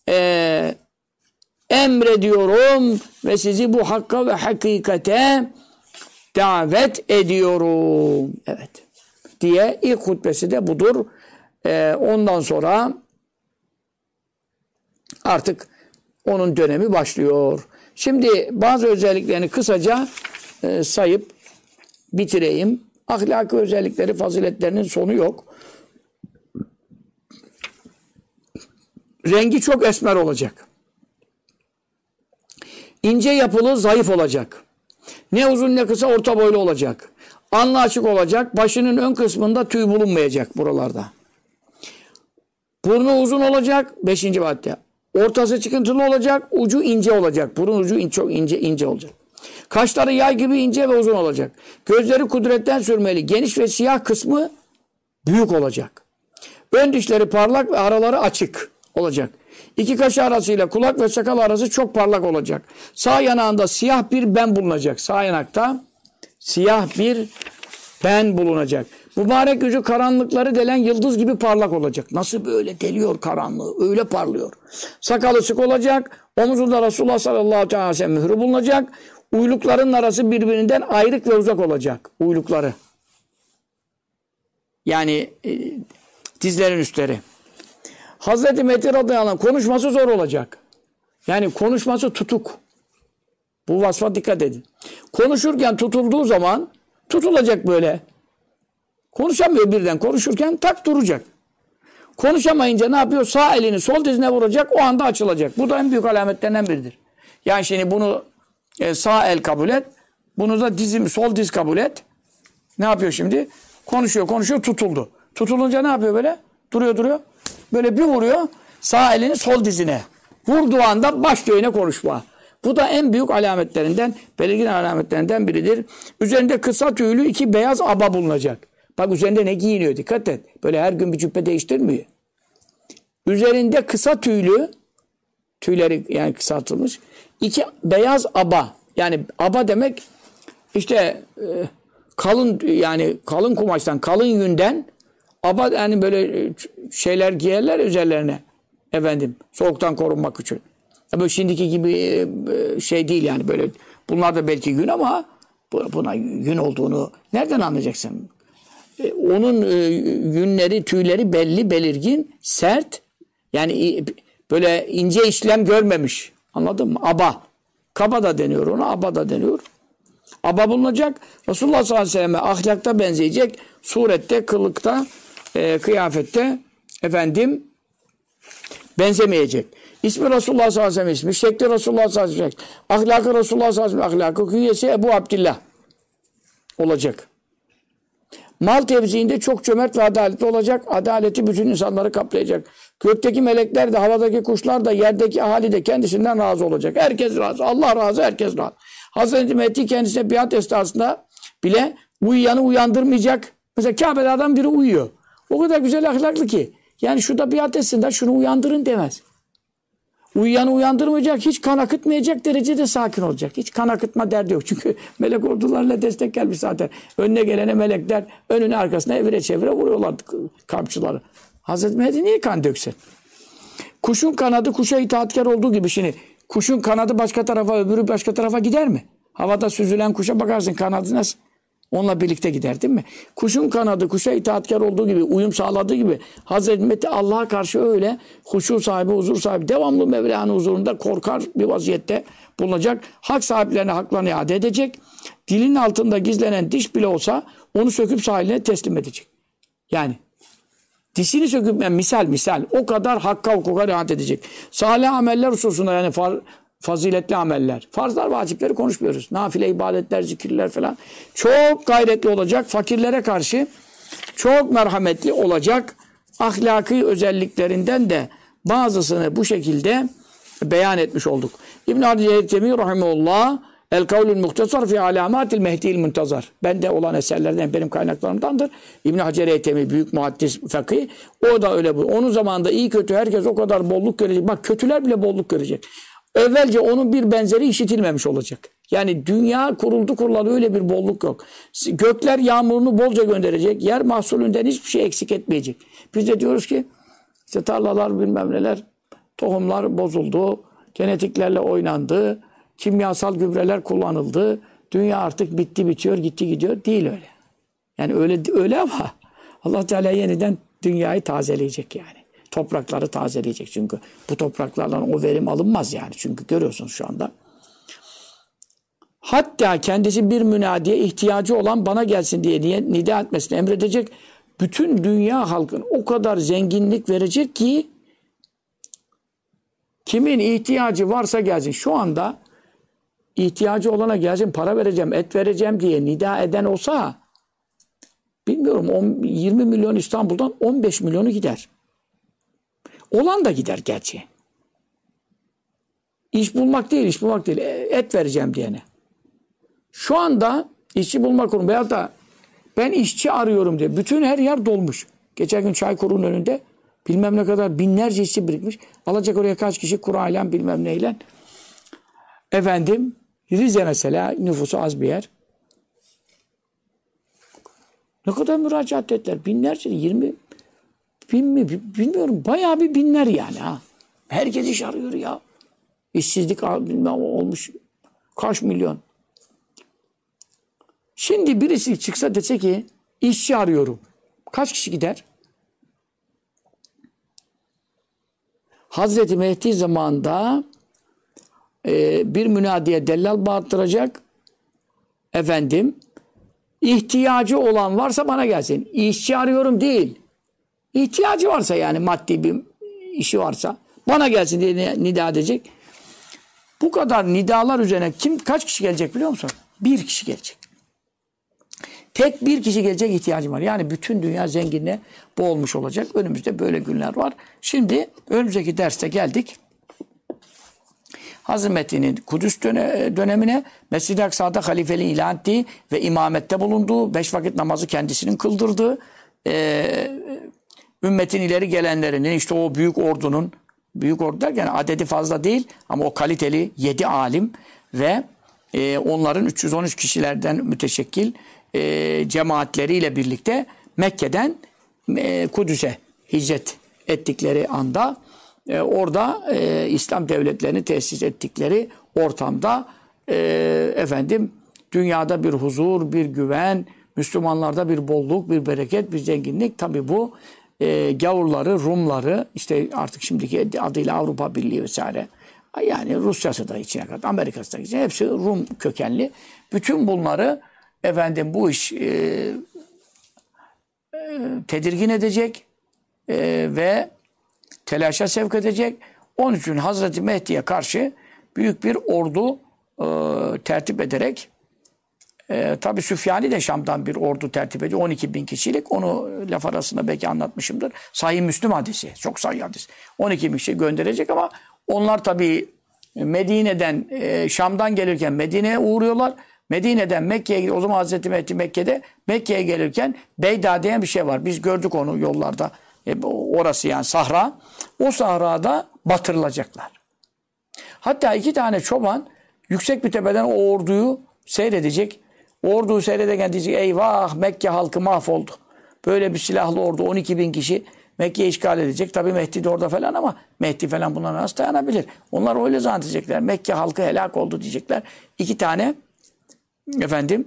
emrediyorum ve sizi bu hakka ve hakikate davet ediyorum. Evet. Diye ilk hutbesi de budur. Ondan sonra artık onun dönemi başlıyor. Şimdi bazı özelliklerini kısaca sayıp bitireyim. Ahlaki özellikleri, faziletlerinin sonu yok. Rengi çok esmer olacak. İnce yapılı, zayıf olacak. Ne uzun ne kısa, orta boylu olacak. Alnı açık olacak. Başının ön kısmında tüy bulunmayacak buralarda. Burnu uzun olacak. 5. madde. Ortası çıkıntılı olacak. Ucu ince olacak. Burun ucu çok ince olacak. Kaşları yay gibi ince ve uzun olacak. Gözleri kudretten sürmeli. Geniş ve siyah kısmı büyük olacak. Ön dişleri parlak ve araları açık olacak. İki kaş arasıyla kulak ve sakal arası çok parlak olacak. Sağ yanağında siyah bir ben bulunacak. Sağ yanakta siyah bir ben bulunacak. Mübarek yüzü karanlıkları delen yıldız gibi parlak olacak. Nasıl böyle deliyor karanlığı? Öyle parlıyor. Sakalı sık olacak. Omuzunda Resulullah sallallahu aleyhi ve sellem mührü bulunacak. Uylukların arası birbirinden ayrık ve uzak olacak. Uylukları. Yani dizlerin üstleri. Hazreti Mehdi radıyallahu anh konuşması zor olacak. Yani konuşması tutuk. Bu vasfa dikkat edin. Konuşurken tutulduğu zaman tutulacak böyle. Konuşamıyor birden. Konuşurken tak duracak. Konuşamayınca ne yapıyor? Sağ elini sol dizine vuracak. O anda açılacak. Bu da en büyük alametlerinden biridir. Yani şimdi bunu sağ el kabul et. Bunu da sol diz kabul et. Ne yapıyor şimdi? Konuşuyor tutuldu. Tutulunca ne yapıyor böyle? Duruyor. Böyle bir vuruyor. Sağ elini sol dizine. Vurduğu anda başlıyor yine konuşma. Bu da en büyük alametlerinden, belirgin alametlerinden biridir. Üzerinde kısa tüylü 2 beyaz aba bulunacak. Bak üzerinde ne giyiniyor dikkat et. Böyle her gün bir cübbe değiştirmiyor. Üzerinde kısa tüyleri yani kısaltılmış 2 beyaz aba. Yani aba demek işte kalın yani kalın kumaştan, kalın yünden aba yani böyle şeyler giyerler üzerlerine. Soğuktan korunmak için. Böyle şimdiki gibi şey değil yani böyle. Bunlar da belki yün ama buna yün olduğunu nereden anlayacaksın? Onun yünleri, tüyleri belli, belirgin, sert. Yani böyle ince işlem görmemiş. Anladın mı? Aba. Kaba da deniyor ona, aba da deniyor. Aba bulunacak. Resulullah sallallahu aleyhi ve sellem'e ahlakta benzeyecek. Surette, kılıkta, kıyafette benzemeyecek. İsmi Resulullah sallallahu aleyhi ve sellem ismi, şekli Resulullah sallallahu aleyhi ve sellem, ahlakı Resulullah sallallahu aleyhi ve sellem ahlakı, künyesi Ebu Abdillah olacak. Mal tevziğinde çok cömert ve adaletli olacak. Adaleti bütün insanları kaplayacak. Gökteki melekler de, havadaki kuşlar da, yerdeki ahali de kendisinden razı olacak. Herkes razı. Allah razı, herkes razı. Hazreti Mehdi kendisine biat esnasında bile uyuyanı uyandırmayacak. Mesela Kabe'de adam biri uyuyor. O kadar güzel ahlaklı ki. Yani şurada biat etsin de şunu uyandırın demez. Uyuyanı uyandırmayacak, hiç kan akıtmayacak derecede sakin olacak. Hiç kan akıtma derdi yok. Çünkü melek ordularıyla destek gelmiş zaten. Önüne gelene melekler önüne arkasına evire çevire vuruyorlar kamçıları. Hazreti Mehdi niye kan döksün? Kuşun kanadı kuşa itaatkar olduğu gibi şimdi. Kuşun kanadı başka tarafa, öbürü başka tarafa gider mi? Havada süzülen kuşa bakarsın kanadı nasıl? Onunla birlikte gider değil mi? Kuşun kanadı kuşa itaatkar olduğu gibi, uyum sağladığı gibi Hazreti Mehdi Allah'a karşı öyle huşu sahibi, huzur sahibi, devamlı Mevla'nın huzurunda korkar bir vaziyette bulunacak. Hak sahiplerine haklarını iade edecek. Dilin altında gizlenen diş bile olsa onu söküp sahibine teslim edecek. Yani dişini söküp yani misal o kadar hakka hukuka riayet edecek. Salih ameller hususunda yani faziletli ameller. Farzlar, vacipleri konuşmuyoruz. Nafile ibadetler, zikirler falan. Çok gayretli olacak. Fakirlere karşı çok merhametli olacak. Ahlaki özelliklerinden de bazısını bu şekilde beyan etmiş olduk. İbn-i Hacer rahimehullah El Kavlül Muhtasar fi Alamatil Mehdi'l Muntazar. Bende olan eserlerden, benim kaynaklarımdandır. İbn-i Hacer Eytemi büyük muhaddis fakih. O da öyle bu. Onun zamanında iyi kötü herkes o kadar bolluk görecek. Bak kötüler bile bolluk görecek. Evvelce onun bir benzeri işitilmemiş olacak. Yani dünya kuruldu kurulalı öyle bir bolluk yok. Gökler yağmurunu bolca gönderecek. Yer mahsulünden hiçbir şey eksik etmeyecek. Biz de diyoruz ki işte tarlalar bilmem neler, tohumlar bozuldu, genetiklerle oynandı, kimyasal gübreler kullanıldı. Dünya artık bitti bitiyor, gitti gidiyor. Değil öyle. Yani öyle ama Allah Teala yeniden dünyayı tazeleyecek yani. Toprakları tazeleyecek çünkü bu topraklardan o verim alınmaz yani. Çünkü görüyorsunuz şu anda. Hatta kendisi bir münadiye ihtiyacı olan bana gelsin diye nida etmesini emredecek. Bütün dünya halkın o kadar zenginlik verecek ki kimin ihtiyacı varsa gelsin. Şu anda ihtiyacı olana gelsin, para vereceğim, et vereceğim diye nida eden olsa bilmiyorum 20 milyon İstanbul'dan 15 milyonu gider. Olan da gider gerçi. İş bulmak değil. Et vereceğim diyene. Şu anda işçi bulmak kurumu veyahut da ben işçi arıyorum diye. Bütün her yer dolmuş. Geçen gün Çaykur'un önünde bilmem ne kadar binlerce işçi birikmiş. Alacak oraya kaç kişi kurayla bilmem neyle. Efendim Rize mesela nüfusu az bir yer. Ne kadar müracaat ettiler? Binlerce, 20 bin mi? Bilmiyorum. Bayağı bir binler yani ha. Herkes iş arıyor ya. İşsizlik bilmem olmuş. Kaç milyon. Şimdi birisi çıksa dese ki işçi arıyorum. Kaç kişi gider? Hazreti Mehdi zamanında bir münadiye dellal bağıttıracak. Efendim ihtiyacı olan varsa bana gelsin. İşçi arıyorum değil. İhtiyacı varsa yani maddi bir işi varsa bana gelsin diye nida edecek. Bu kadar nidalar üzerine kaç kişi gelecek biliyor musun? Bir kişi gelecek. Tek bir kişi gelecek ihtiyacım var. Yani bütün dünya zenginliğe boğulmuş olacak. Önümüzde böyle günler var. Şimdi önümüzdeki derste geldik. Hazreti Mehdi'nin Kudüs dönemine Mescid-i Aksa'da halifeliği ilan ettiği ve imamette bulunduğu, 5 vakit namazı kendisinin kıldırdığı, ümmetin ileri gelenlerinin işte o büyük ordunun, büyük ordu derken adedi fazla değil ama o kaliteli 7 alim ve onların 313 kişilerden müteşekkil cemaatleriyle birlikte Mekke'den Kudüs'e hicret ettikleri anda orada İslam devletlerini tesis ettikleri ortamda efendim dünyada bir huzur, bir güven, Müslümanlarda bir bolluk, bir bereket, bir zenginlik. Tabi bu gavurları, Rumları, işte artık şimdiki adıyla Avrupa Birliği vesaire. Yani Rusya'sı da içine kat, Amerika'sı da içine. Hepsi Rum kökenli. Bütün bunları efendim bu iş tedirgin edecek ve telaşa sevk edecek. Onun için Hazreti Mehdi'ye karşı büyük bir ordu tertip ederek tabi Süfyani de Şam'dan bir ordu tertip ediyor. 12 bin kişilik. Onu laf arasında belki anlatmışımdır. Sahih Müslüm hadisi. Çok sahih hadis. 12 bin kişi gönderecek ama onlar tabi Medine'den Şam'dan gelirken Medine'ye uğruyorlar. Medine'den Mekke'ye gidiyor. O zaman Hazreti Mehdi Mekke'ye gelirken Beyda diye bir şey var. Biz gördük onu yollarda. Orası yani sahra. O sahrada batırılacaklar. Hatta 2 tane çoban yüksek bir tepeden o orduyu seyredecek. O orduyu seyrederken diyecek eyvah Mekke halkı mahvoldu. Böyle bir silahlı ordu 12 bin kişi Mekke'yi işgal edecek. Tabii Mehdi de orada falan ama Mehdi falan buna nasıl dayanabilir? Onlar öyle zannedecekler. Mekke halkı helak oldu diyecekler. 2 tane efendim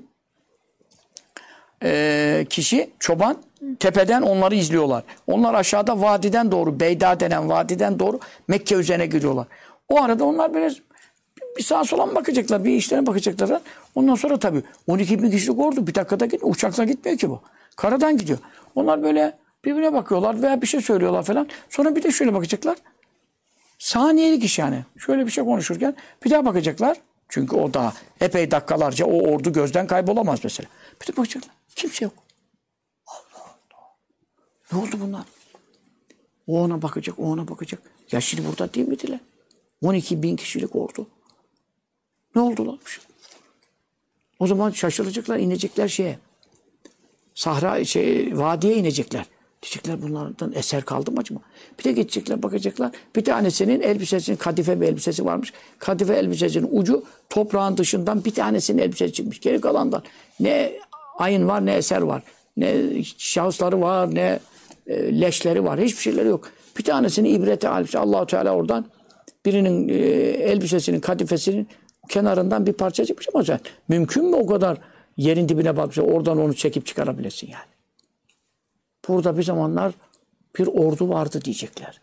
kişi çoban tepeden onları izliyorlar. Onlar aşağıda vadiden doğru Beyda denen vadiden doğru Mekke üzerine giriyorlar. O arada onlar biraz bir sağa sola mı bakacaklar, bir işlerine bakacaklar. Ondan sonra tabii 12 bin kişilik ordu bir dakikada gitmiyor. Uçakla gitmiyor ki bu. Karadan gidiyor. Onlar böyle birbirine bakıyorlar veya bir şey söylüyorlar falan. Sonra bir de şöyle bakacaklar. Saniyelik iş yani. Şöyle bir şey konuşurken bir daha bakacaklar. Çünkü o da epey dakikalarca o ordu gözden kaybolamaz mesela. Bir de bakacaklar. Kimse yok. Allah Allah. Ne oldu bunlar? O ona bakacak, o ona bakacak. Ya şimdi burada değil miydiler? 12 bin kişilik ordu. Ne oldu lan? O zaman şaşıracaklar, inecekler şeye. Sahra, vadiye inecekler. Diyecekler bunlardan eser kaldı mı acaba? Bir de gidecekler, bakacaklar. Bir tanesinin elbisesinin, kadife bir elbisesi varmış. Kadife elbisesinin ucu toprağın dışından bir tanesinin elbisesi çıkmış. Geri kalandan ne ayın var, ne eser var. Ne şahısları var, ne leşleri var. Hiçbir şeyleri yok. Bir tanesini ibrete almış. Allah-u Teala oradan birinin elbisesinin, kadifesinin kenarından bir parça çıkmış ama sen mümkün mü o kadar yerin dibine bakmışsın, oradan onu çekip çıkarabilesin yani. Burada bir zamanlar bir ordu vardı diyecekler.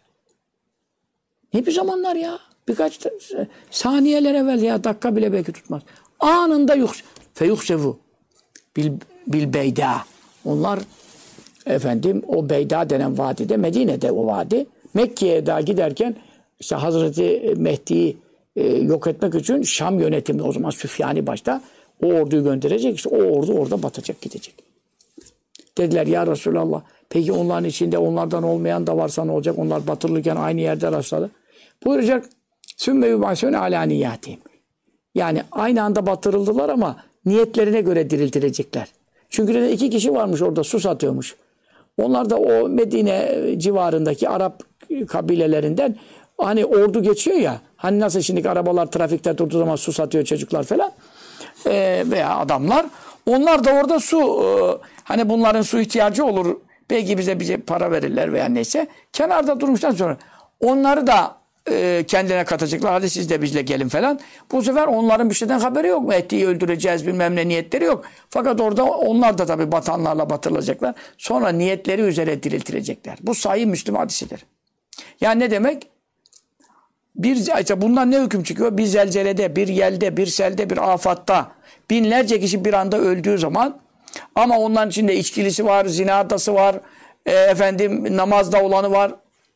Ne bir zamanlar ya? Birkaç saniyeler evvel ya, dakika bile belki tutmaz. Anında feyuhsevu bil beyda. Onlar efendim o Beyda denen vadide, Medine'de o vadi, Mekke'ye daha giderken işte Hazreti Mehdi'yi yok etmek için Şam yönetimi, o zaman Süfyani başta, o orduyu gönderecek. İşte o ordu orada batacak, gidecek. Dediler ya Resulallah, peki onların içinde onlardan olmayan da varsa ne olacak? Onlar batırılırken aynı yerde rastladı. Buyuracak sümme yubasûne alâ niyyâtihim. Yani aynı anda batırıldılar ama niyetlerine göre diriltilecekler. Çünkü 2 kişi varmış orada, su satıyormuş. Onlar da o Medine civarındaki Arap kabilelerinden, hani ordu geçiyor ya, hani nasıl şimdi arabalar trafikte durduğu zaman su satıyor çocuklar falan veya adamlar, onlar da orada su, hani bunların su ihtiyacı olur, belki bize para verirler veya neyse, kenarda durmuştan sonra onları da kendilerine katacaklar, hadi siz de bizle gelin falan. Bu sefer onların bir şeyden haberi yok. Mehdi'yi öldüreceğiz bilmem ne niyetleri yok. Fakat orada onlar da tabii batanlarla batırılacaklar. Sonra niyetleri üzere diriltilecekler. Bu sahih Müslüm hadisidir. Yani ne demek? İşte bundan ne hüküm çıkıyor? Bir zelzelede, bir yelde, bir selde, bir afatta binlerce kişi bir anda öldüğü zaman, ama onların içinde içkilisi var, zinadası var, namazda olanı var.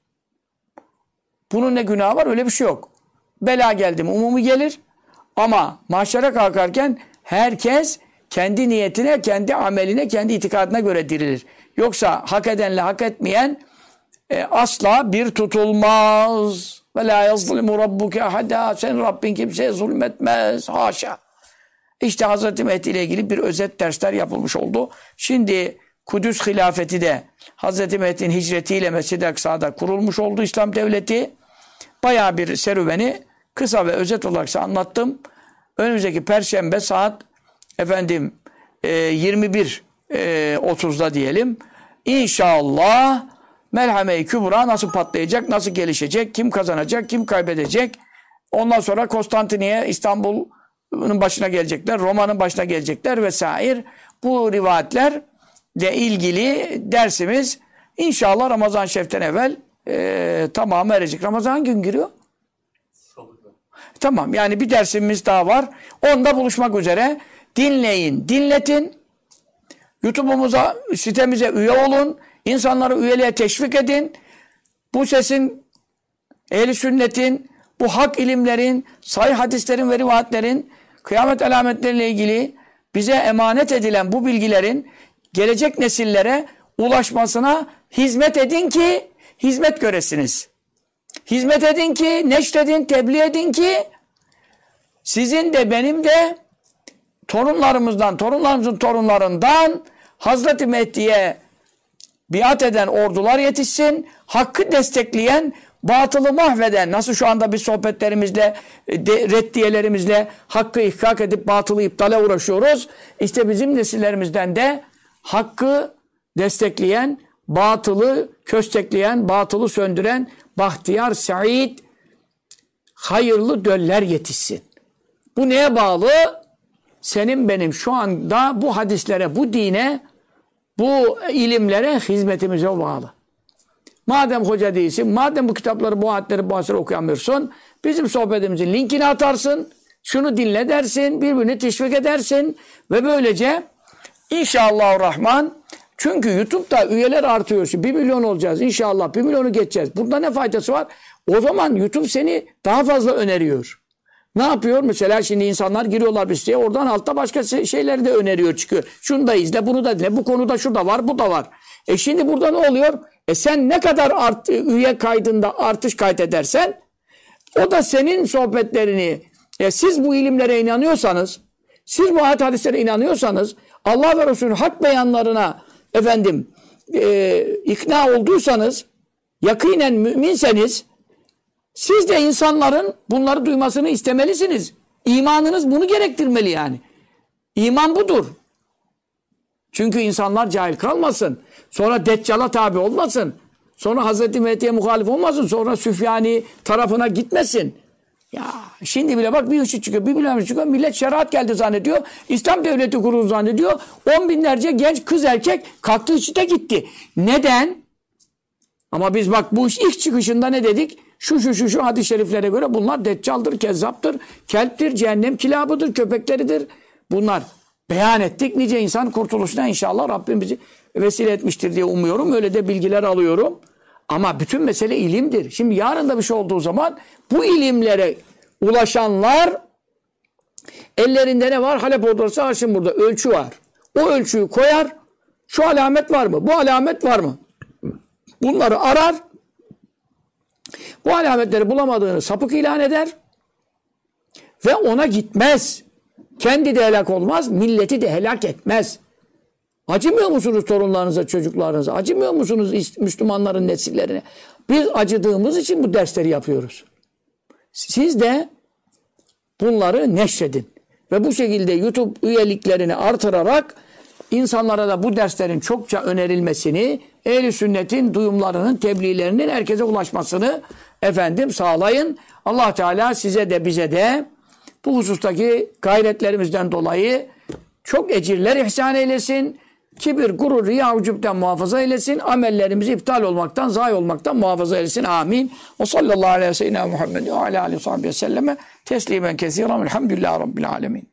Bunun ne günahı var? Öyle bir şey yok. Bela geldi mi umumi gelir. Ama mahşere kalkarken herkes kendi niyetine, kendi ameline, kendi itikadına göre dirilir. Yoksa hak edenle hak etmeyen asla bir tutulmaz. Ve la yazlimu rabbuke ahada. Senin Rabbin kimseye zulmetmez. Haşa. İşte Hazreti Mehdi ile ilgili bir özet dersler yapılmış oldu. Şimdi Kudüs hilafeti de Hazreti Mehdi'nin hicretiyle Mescid-i Aksa'da kurulmuş oldu İslam devleti. Bayağı bir serüveni kısa ve özet olarak anlattım. Önümüzdeki Perşembe saat 21.30'da diyelim. İnşallah Melhame-i Kübra nasıl patlayacak, nasıl gelişecek, kim kazanacak, kim kaybedecek. Ondan sonra Konstantiniye, İstanbul'un başına gelecekler, Roma'nın başına gelecekler vesaire. Bu rivayetlerle ilgili dersimiz inşallah Ramazan Şerif'ten evvel tamamı erecek. Ramazan gün giriyor. Tamam, yani bir dersimiz daha var. Onda buluşmak üzere. Dinleyin, dinletin. YouTube'umuza, sitemize üye olun. İnsanları üyeliğe teşvik edin. Bu sesin, ehl-i sünnetin, bu hak ilimlerin, sahih hadislerin ve rivayetlerin, kıyamet alametleriyle ilgili bize emanet edilen bu bilgilerin gelecek nesillere ulaşmasına hizmet edin ki hizmet göresiniz. Hizmet edin ki, neşredin, tebliğ edin ki sizin de benim de torunlarımızdan, torunlarımızın torunlarından Hazreti Mehdi'ye biat eden ordular yetişsin, hakkı destekleyen, batılı mahveden, nasıl şu anda biz sohbetlerimizle, reddiyelerimizle hakkı ihkak edip batılı iptale uğraşıyoruz. İşte bizim nesillerimizden de hakkı destekleyen, batılı köstekleyen, batılı söndüren, bahtiyar, said, hayırlı döller yetişsin. Bu neye bağlı? Senin benim şu anda bu hadislere, bu dine, bu ilimlere hizmetimize bağlı. Madem hoca değilsin, madem bu kitapları, bu ayetleri, bu hadisleri okuyamıyorsun, bizim sohbetimizin linkini atarsın, şunu dinle dersin, birbirini teşvik edersin ve böylece inşallahurrahman Çünkü YouTube'da üyeler artıyor. 1 milyon olacağız inşallah. 1 milyonu geçeceğiz. Burada ne faydası var? O zaman YouTube seni daha fazla öneriyor. Ne yapıyor? Mesela şimdi insanlar giriyorlar bir siteye. Oradan altta başka şeyleri de öneriyor çıkıyor. Şunu da izle, bunu da dinle. Bu konuda şu da var, bu da var. Şimdi burada ne oluyor? Sen ne kadar üye kaydında artış kaydedersen o da senin sohbetlerini siz bu ilimlere inanıyorsanız, siz bu ayet hadislere inanıyorsanız, Allah ve Resulü'nün hak beyanlarına ikna olduysanız, yakinen müminseniz, siz de insanların bunları duymasını istemelisiniz. İmanınız bunu gerektirmeli yani. İman budur. Çünkü insanlar cahil kalmasın. Sonra Deccal'a tabi olmasın. Sonra Hazreti Mehdi'ye muhalif olmasın. Sonra Süfyani tarafına gitmesin. Ya şimdi bile bak bir ışık çıkıyor, bir bilen çıkıyor. Millet şeriat geldi zannediyor. İslam devleti kuruldu zannediyor. 10 binlerce genç kız erkek kalktı IŞİD'e gitti. Neden? Ama biz bak bu iş ilk çıkışında ne dedik? Şu hadis-i şeriflere göre bunlar deccaldır, kezzaptır, kelptir, cehennem kilabıdır, köpekleridir. Bunlar beyan ettik. Nice insan kurtuluşuna inşallah Rabbim bizi vesile etmiştir diye umuyorum. Öyle de bilgiler alıyorum. Ama bütün mesele ilimdir. Şimdi yarın da bir şey olduğu zaman bu ilimlere ulaşanlar ellerinde ne var? Halep odası arşın burada. Ölçü var. O ölçüyü koyar. Şu alamet var mı? Bu alamet var mı? Bunları arar. Bu alametleri bulamadığını sapık ilan eder. Ve ona gitmez. Kendi de helak olmaz. Milleti de helak etmez. Acımıyor musunuz torunlarınıza, çocuklarınıza? Acımıyor musunuz Müslümanların nesillerine? Biz acıdığımız için bu dersleri yapıyoruz. Siz de bunları neşredin. Ve bu şekilde YouTube üyeliklerini artırarak insanlara da bu derslerin çokça önerilmesini, ehl-i sünnetin duyumlarının, tebliğlerinin herkese ulaşmasını sağlayın. Allah Teala size de bize de bu husustaki gayretlerimizden dolayı çok ecirler ihsan eylesin. Kibir, gurur, riya, ucubden muhafaza eylesin. Amellerimizi iptal olmaktan, zayi olmaktan muhafaza eylesin. Amin. Ve sallallahu aleyhi ve sellem Muhammed ve aleyhi ve selleme teslimen kesiren. Elhamdülillahi Rabbil alemin.